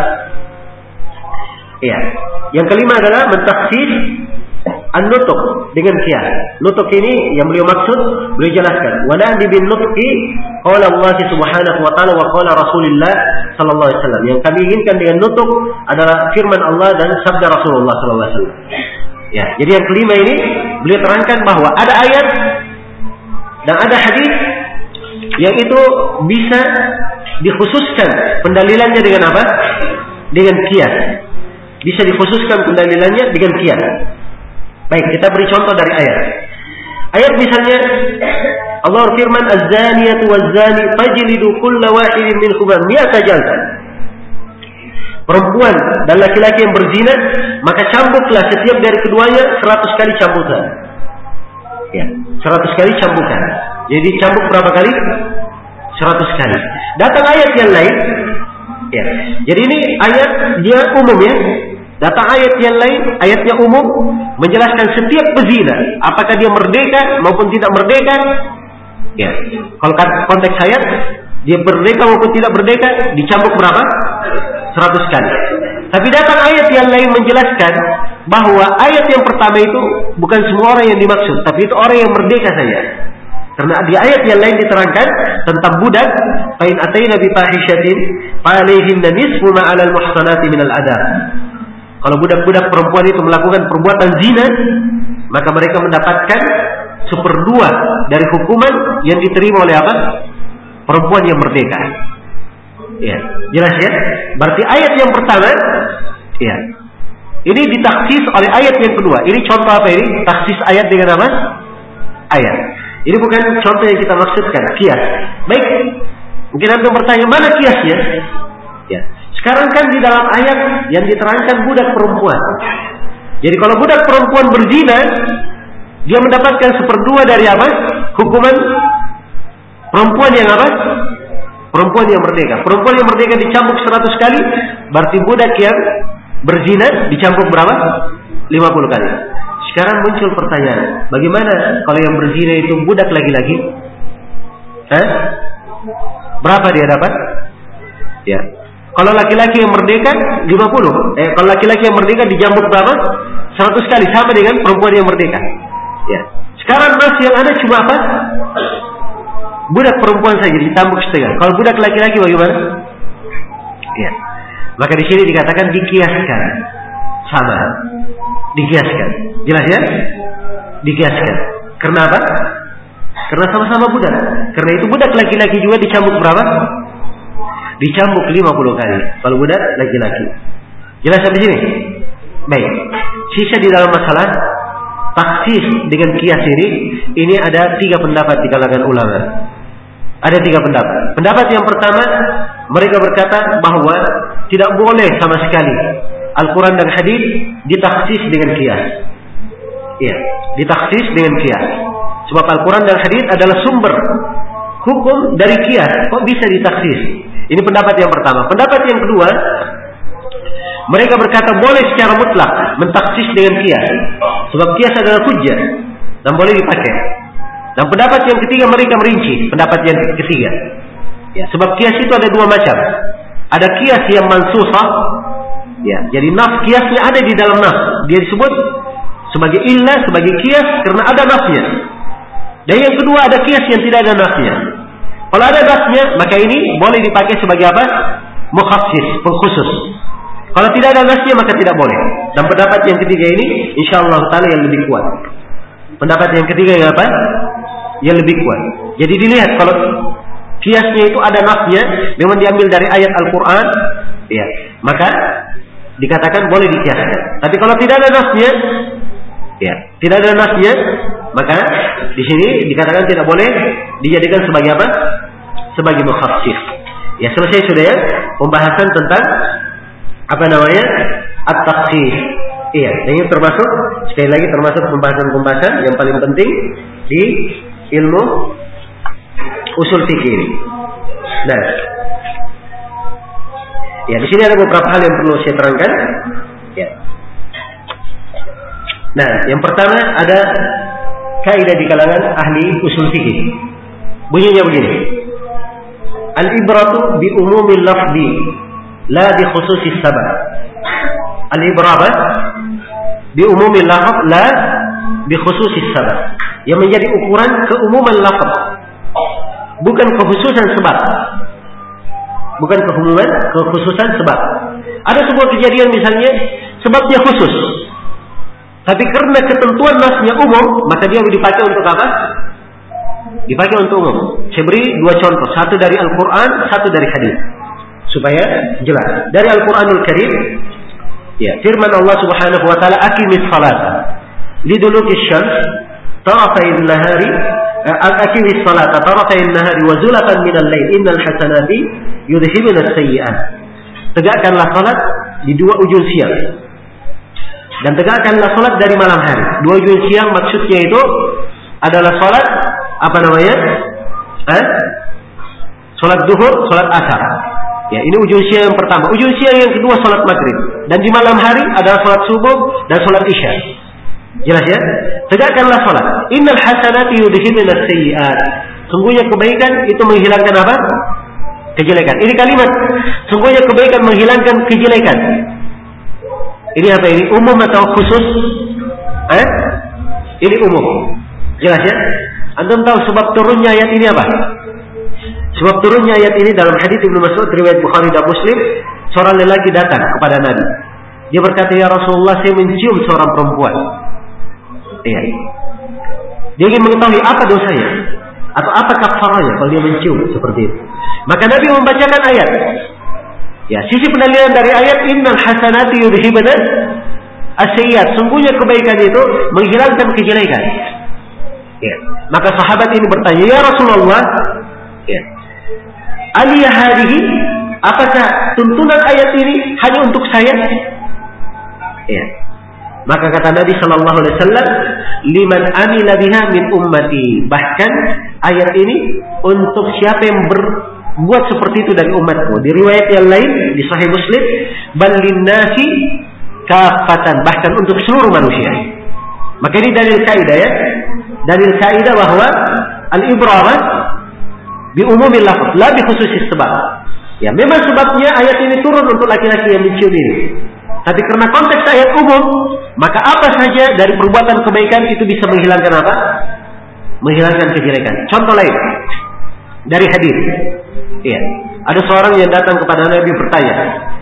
S1: Iya. Yang kelima adalah mentaksis an-nutuk dengan qiyas. Nutuk ini yang beliau maksud, beliau jelaskan. Wa nahdi bin nutqi qala Allah Subhanahu wa taala wa qala Rasulullah sallallahu alaihi wasallam. Yang kami inginkan dengan nutuk adalah firman Allah dan sabda Rasulullah sallallahu alaihi wasallam. Ya, jadi yang kelima ini beliau terangkan bahwa ada ayat dan ada hadis yang itu bisa dikhususkan pendalilannya dengan apa? Dengan qiyas. Bisa dikhususkan pendalilannya dengan qiyas. Baik, kita beri contoh dari ayat. Ayat misalnya Allah firman az-zaniyatu waz-zani fajlidu kulla wahidin minhuma mi'ata jaldah. Perempuan dan laki-laki yang berzina, maka cambuklah setiap dari keduanya seratus kali cambukan. Ya, seratus kali cambukan. Jadi cambuk berapa kali? seratus kali. Datang ayat yang lain. Ya. Jadi ini ayat dia umum ya. Datang ayat yang lain, ayatnya umum, menjelaskan setiap pezina, apakah dia merdeka maupun tidak merdeka. Ya. Kalau konteks ayat, dia merdeka maupun tidak merdeka, dicambuk berapa? seratus kali. Tapi datang ayat yang lain menjelaskan bahwa ayat yang pertama itu bukan semua orang yang dimaksud, tapi itu orang yang merdeka saja. Karena di ayat yang lain diterangkan tentang budak, fa in ataina bi fahishatin fa alaihinna nisfu ma 'alal muhsanati minal adab. Kalau budak-budak perempuan itu melakukan perbuatan zina, maka mereka mendapatkan seperdua dari hukuman yang diterima oleh apa? Perempuan yang merdeka. Ya, jelas ya? Berarti ayat yang pertama, ya, ini ditaksis oleh ayat yang kedua. Ini contoh apa ini? Taksis ayat dengan apa? Ayat. Ini bukan contoh yang kita maksudkan, kias. Baik, mungkin anda bertanya mana kiasnya? Ya. Sekarang kan di dalam ayat yang diterangkan budak perempuan. Jadi kalau budak perempuan berzina, dia mendapatkan seperdua dari apa? Hukuman perempuan yang apa? Perempuan yang merdeka. Perempuan yang merdeka dicambuk seratus kali, berarti budak yang berzina dicambuk berapa? lima puluh kali. Sekarang muncul pertanyaan, bagaimana kalau yang berzina itu budak lagi-lagi? Hah? Berapa dia dapat? Ya. Kalau laki-laki yang merdeka lima puluh. Eh, kalau laki-laki yang merdeka dijambuk berapa? seratus kali, sama dengan perempuan yang merdeka. Ya. Sekarang mas yang ada cuma apa? Budak perempuan saja ditambuk setengah. Kalau budak laki-laki bagaimana? Ya. Maka di sini dikatakan dikiaskan. Sama. Dikiaskan. Jelas ya? Dikiaskan. Karena apa? Karena sama-sama budak. Karena itu budak laki-laki juga dicambuk berapa? dicambuk lima puluh kali. Kalau budak laki-laki. Jelas sampai sini? Baik. Sisa di dalam masalah taksis dengan kias ini, ini ada tiga pendapat di kalangan ulama. Ada tiga pendapat. Pendapat yang pertama, mereka berkata bahwa tidak boleh sama sekali Al-Quran dan hadis ditaksis dengan kias. Iya, ditaksis dengan kias. Sebab Al-Quran dan hadis adalah sumber hukum dari kias. Kok bisa ditaksis? Ini pendapat yang pertama. Pendapat yang kedua, mereka berkata boleh secara mutlak mentaksis dengan kias. Sebab kias adalah hujjah dan boleh dipakai. Dan pendapat yang ketiga mereka merinci. Pendapat yang ketiga, ya, sebab kias itu ada dua macam. Ada kias yang mansusah, ya, jadi nas kiasnya ada di dalam nas. Dia disebut sebagai illah, sebagai kias karena ada nasnya. Dan yang kedua ada kias yang tidak ada nasnya. Kalau ada nasnya, maka ini boleh dipakai sebagai apa? Mukhassis, pengkhusus. Kalau tidak ada nasnya, maka tidak boleh. Dan pendapat yang ketiga ini, insyaallah taala yang lebih kuat. Pendapat yang ketiga yang apa? Yang lebih kuat. Jadi dilihat kalau kiasnya itu ada nasnya, memang diambil dari ayat Al-Quran, ya, maka dikatakan boleh dikiaskan. Tapi kalau tidak ada nasnya, ya, tidak ada nasnya, maka di sini dikatakan tidak boleh dijadikan sebagai apa? Sebagai mukhassis. Ya, selesai sudah ya pembahasan tentang apa namanya? At-takhsis. Iya, ini termasuk sekali lagi termasuk pembahasan-pembahasan yang paling penting di ilmu usul fikih. Nah, ya di sini ada beberapa hal yang perlu saya terangkan. Ya. Nah, yang pertama ada kaidah di kalangan ahli usul fikih. Bunyinya begini. Al-ibratu bi umumil lafzi la bi khususis sabab. Al-ibrah bi umumil lafz la bi khususis sabab. Yang menjadi ukuran keumuman lafaz, bukan kekhususan sebab. Bukan keumuman, kekhususan sebab. Ada sebuah kejadian misalnya sebabnya khusus, tapi karena ketentuan nasnya umum, maka dia dipakai untuk apa? Dipakai untuk umum. Saya beri dua contoh, satu dari Al-Quran, satu dari hadis, supaya jelas. Dari Al-Quranul Karim, ya, firman Allah Subhanahu Wa Taala, "Aqimis salata liduluki syams tarafain nahari, aqimis salata tarafain nahari wa zulatan minal lail, innal hasanati yudhibun as-sayyi'at." Tegakkanlah salat di dua ujung siang dan tegakkanlah salat dari malam hari. Dua ujung siang maksudnya itu adalah salat apa namanya? Eh? Salat zuhur, salat asar. Ya, ini ujung siang yang pertama. Ujung siang yang kedua salat maghrib. Dan di malam hari adalah salat subuh dan salat isya. Jelas ya? Tegakkanlah salat. Innal hasanati yudhibun as-sayyi'at. Sungguhnya kebaikan itu menghilangkan apa? Kejelekan. Ini kalimat. Sungguhnya kebaikan menghilangkan kejelekan. Ini apa ini? Umum atau khusus? Eh? Ini umum. Jelas ya? Antum tahu sebab turunnya ayat ini apa? Sebab turunnya ayat ini dalam hadits Ibnu Mas'ud riwayat Bukhari dan Muslim, seorang lelaki datang kepada Nabi. Dia berkata, "Ya Rasulullah, saya mencium seorang perempuan." Iya. Dia ingin mengetahui apa dosanya atau apa kafaranya kalau dia mencium seperti itu. Maka Nabi membacakan ayat. Ya, sisi pendalilan dari ayat, "Innal hasanati yudhibun as-sayyi'at." Sungguhnya kebaikan itu menghilangkan kejelekan. Ya. Maka sahabat ini bertanya, "Ya Rasulullah, ya, aliyah hadihi, apakah tuntunan ayat ini hanya untuk saya?" Ya. Maka kata Nabi Shallallahu Alaihi Wasallam, "Liman amila biha min ummati." Bahkan ayat ini untuk siapa yang berbuat seperti itu dari umatku. Di riwayat yang lain di Sahih Muslim, "Bal linnasi kafatan." Bahkan untuk seluruh manusia. Maka ini dalil kaidah ya. Dalil kaidah bahwa al-ibrah bi umumil lafz, la bi khususis sebab. Ya, memang sebabnya ayat ini turun untuk laki-laki yang mencium ini. Tapi karena konteks ayat umum, maka apa saja dari perbuatan kebaikan itu bisa menghilangkan apa? Menghilangkan kejelekan. Contoh lain dari hadis. Iya, ada seorang yang datang kepada Nabi bertanya.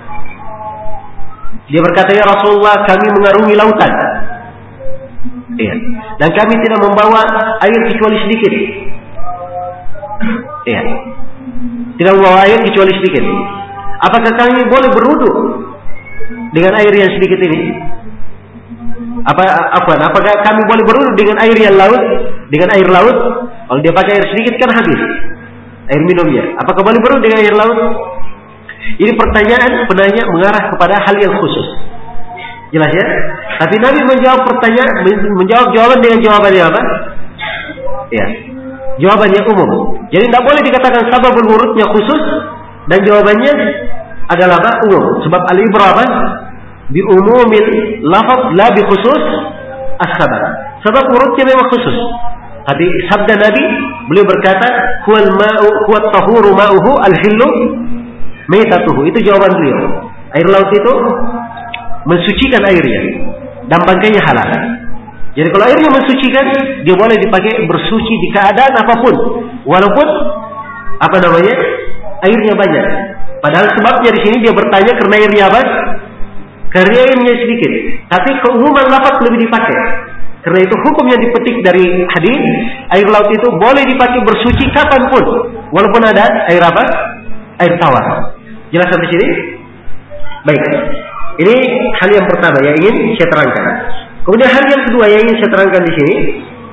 S1: Dia berkata, "Ya Rasulullah, kami mengarungi lautan. Iya, dan kami tidak membawa air kecuali sedikit. Iya, tidak membawa air kecuali sedikit. Apakah kami boleh berwudu dengan air yang sedikit ini? Apa apa apakah kami boleh berwudu dengan air yang laut? Dengan air laut, kalau dia pakai air sedikit kan habis air minumnya. Apakah boleh berwudu dengan air laut? Ini pertanyaan penanya mengarah kepada hal yang khusus. Jelas ya? Tapi Nabi menjawab pertanyaan, menjawab jawaban dengan jawabannya apa? Ya, jawabannya umum. Jadi tidak boleh dikatakan sababul wurudnya khusus dan jawabannya adalah apa? Umum. Sebab al-ibrah apa? Bi umumil lafaz la bi khusus as-sabab. Sabab wurudnya memang khusus. Tapi sabda Nabi, beliau berkata, "Huwal ma'u huwat tahuru ma'uhu al-hillu maitatuhu." Itu jawaban beliau. Air laut itu mensucikan airnya dan bangkainya halal. Jadi kalau airnya mensucikan, dia boleh dipakai bersuci di keadaan apapun, walaupun apa namanya airnya banyak. Padahal sebabnya di sini dia bertanya karena airnya apa? Karena airnya sedikit. Tapi keumuman lafaz lebih dipakai. Karena itu hukum yang dipetik dari hadis, air laut itu boleh dipakai bersuci kapanpun, walaupun ada air apa? Air tawar. Jelas sampai sini? Baik. Ini hal yang pertama yang ingin saya terangkan. Kemudian hal yang kedua yang ingin saya terangkan di sini,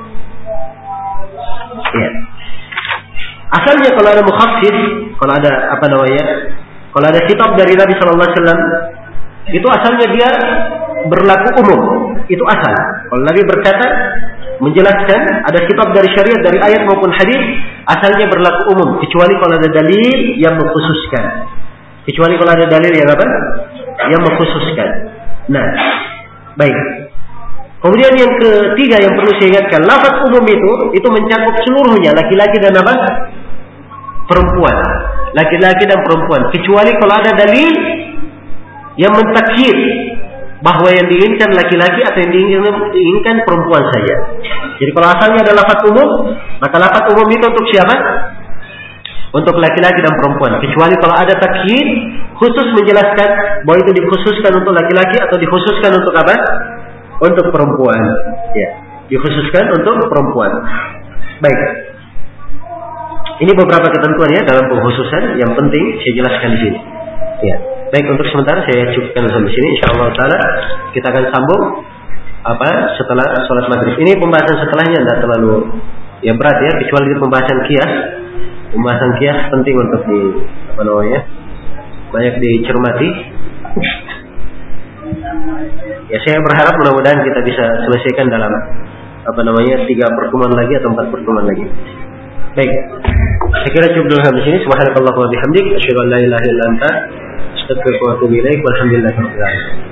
S1: ya. Asalnya kalau ada mukhassis, kalau ada apa namanya, kalau ada kitab dari Nabi Sallallahu Alaihi Wasallam, itu asalnya dia berlaku umum. Itu asal. Kalau Nabi berkata menjelaskan ada kitab dari syariat dari ayat maupun hadis, asalnya berlaku umum, kecuali kalau ada dalil yang mengkhususkan. Kecuali kalau ada dalil yang apa? Yang mengkhususkan. Nah, baik. Kemudian yang ketiga yang perlu saya ingatkan, lafaz umum itu itu mencakup seluruhnya, laki-laki dan apa? Perempuan. Laki-laki dan perempuan. Kecuali kalau ada dalil yang mentakhir bahwa yang diinginkan laki-laki atau yang diinginkan, diinginkan perempuan saja. Jadi kalau asalnya ada lafaz umum, maka lafaz umum itu untuk siapa? Untuk laki-laki dan perempuan. Kecuali kalau ada takhir khusus menjelaskan bahwa itu dikhususkan untuk laki-laki atau dikhususkan untuk apa? Untuk perempuan. Ya, dikhususkan untuk perempuan. Baik. Ini beberapa ketentuan ya dalam pengkhususan yang penting saya jelaskan di sini. Ya. Baik, untuk sementara saya cukupkan sampai sini. Insyaallah taala kita akan sambung apa setelah sholat maghrib. Ini pembahasan setelahnya tidak terlalu ya berat ya, kecuali di pembahasan qiyas. Pembahasan qiyas penting untuk di apa namanya? Banyak dicermati. Ya saya berharap mudah-mudahan kita bisa selesaikan dalam apa namanya tiga pertemuan lagi atau empat pertemuan lagi. Baik. Saya kira cukup dulu sampai sini. Subhanakallahumma wa bihamdik, asyhadu an la ilaha illa anta, astaghfiruka wa atubu ilaik. Walhamdulillahirabbil alamin.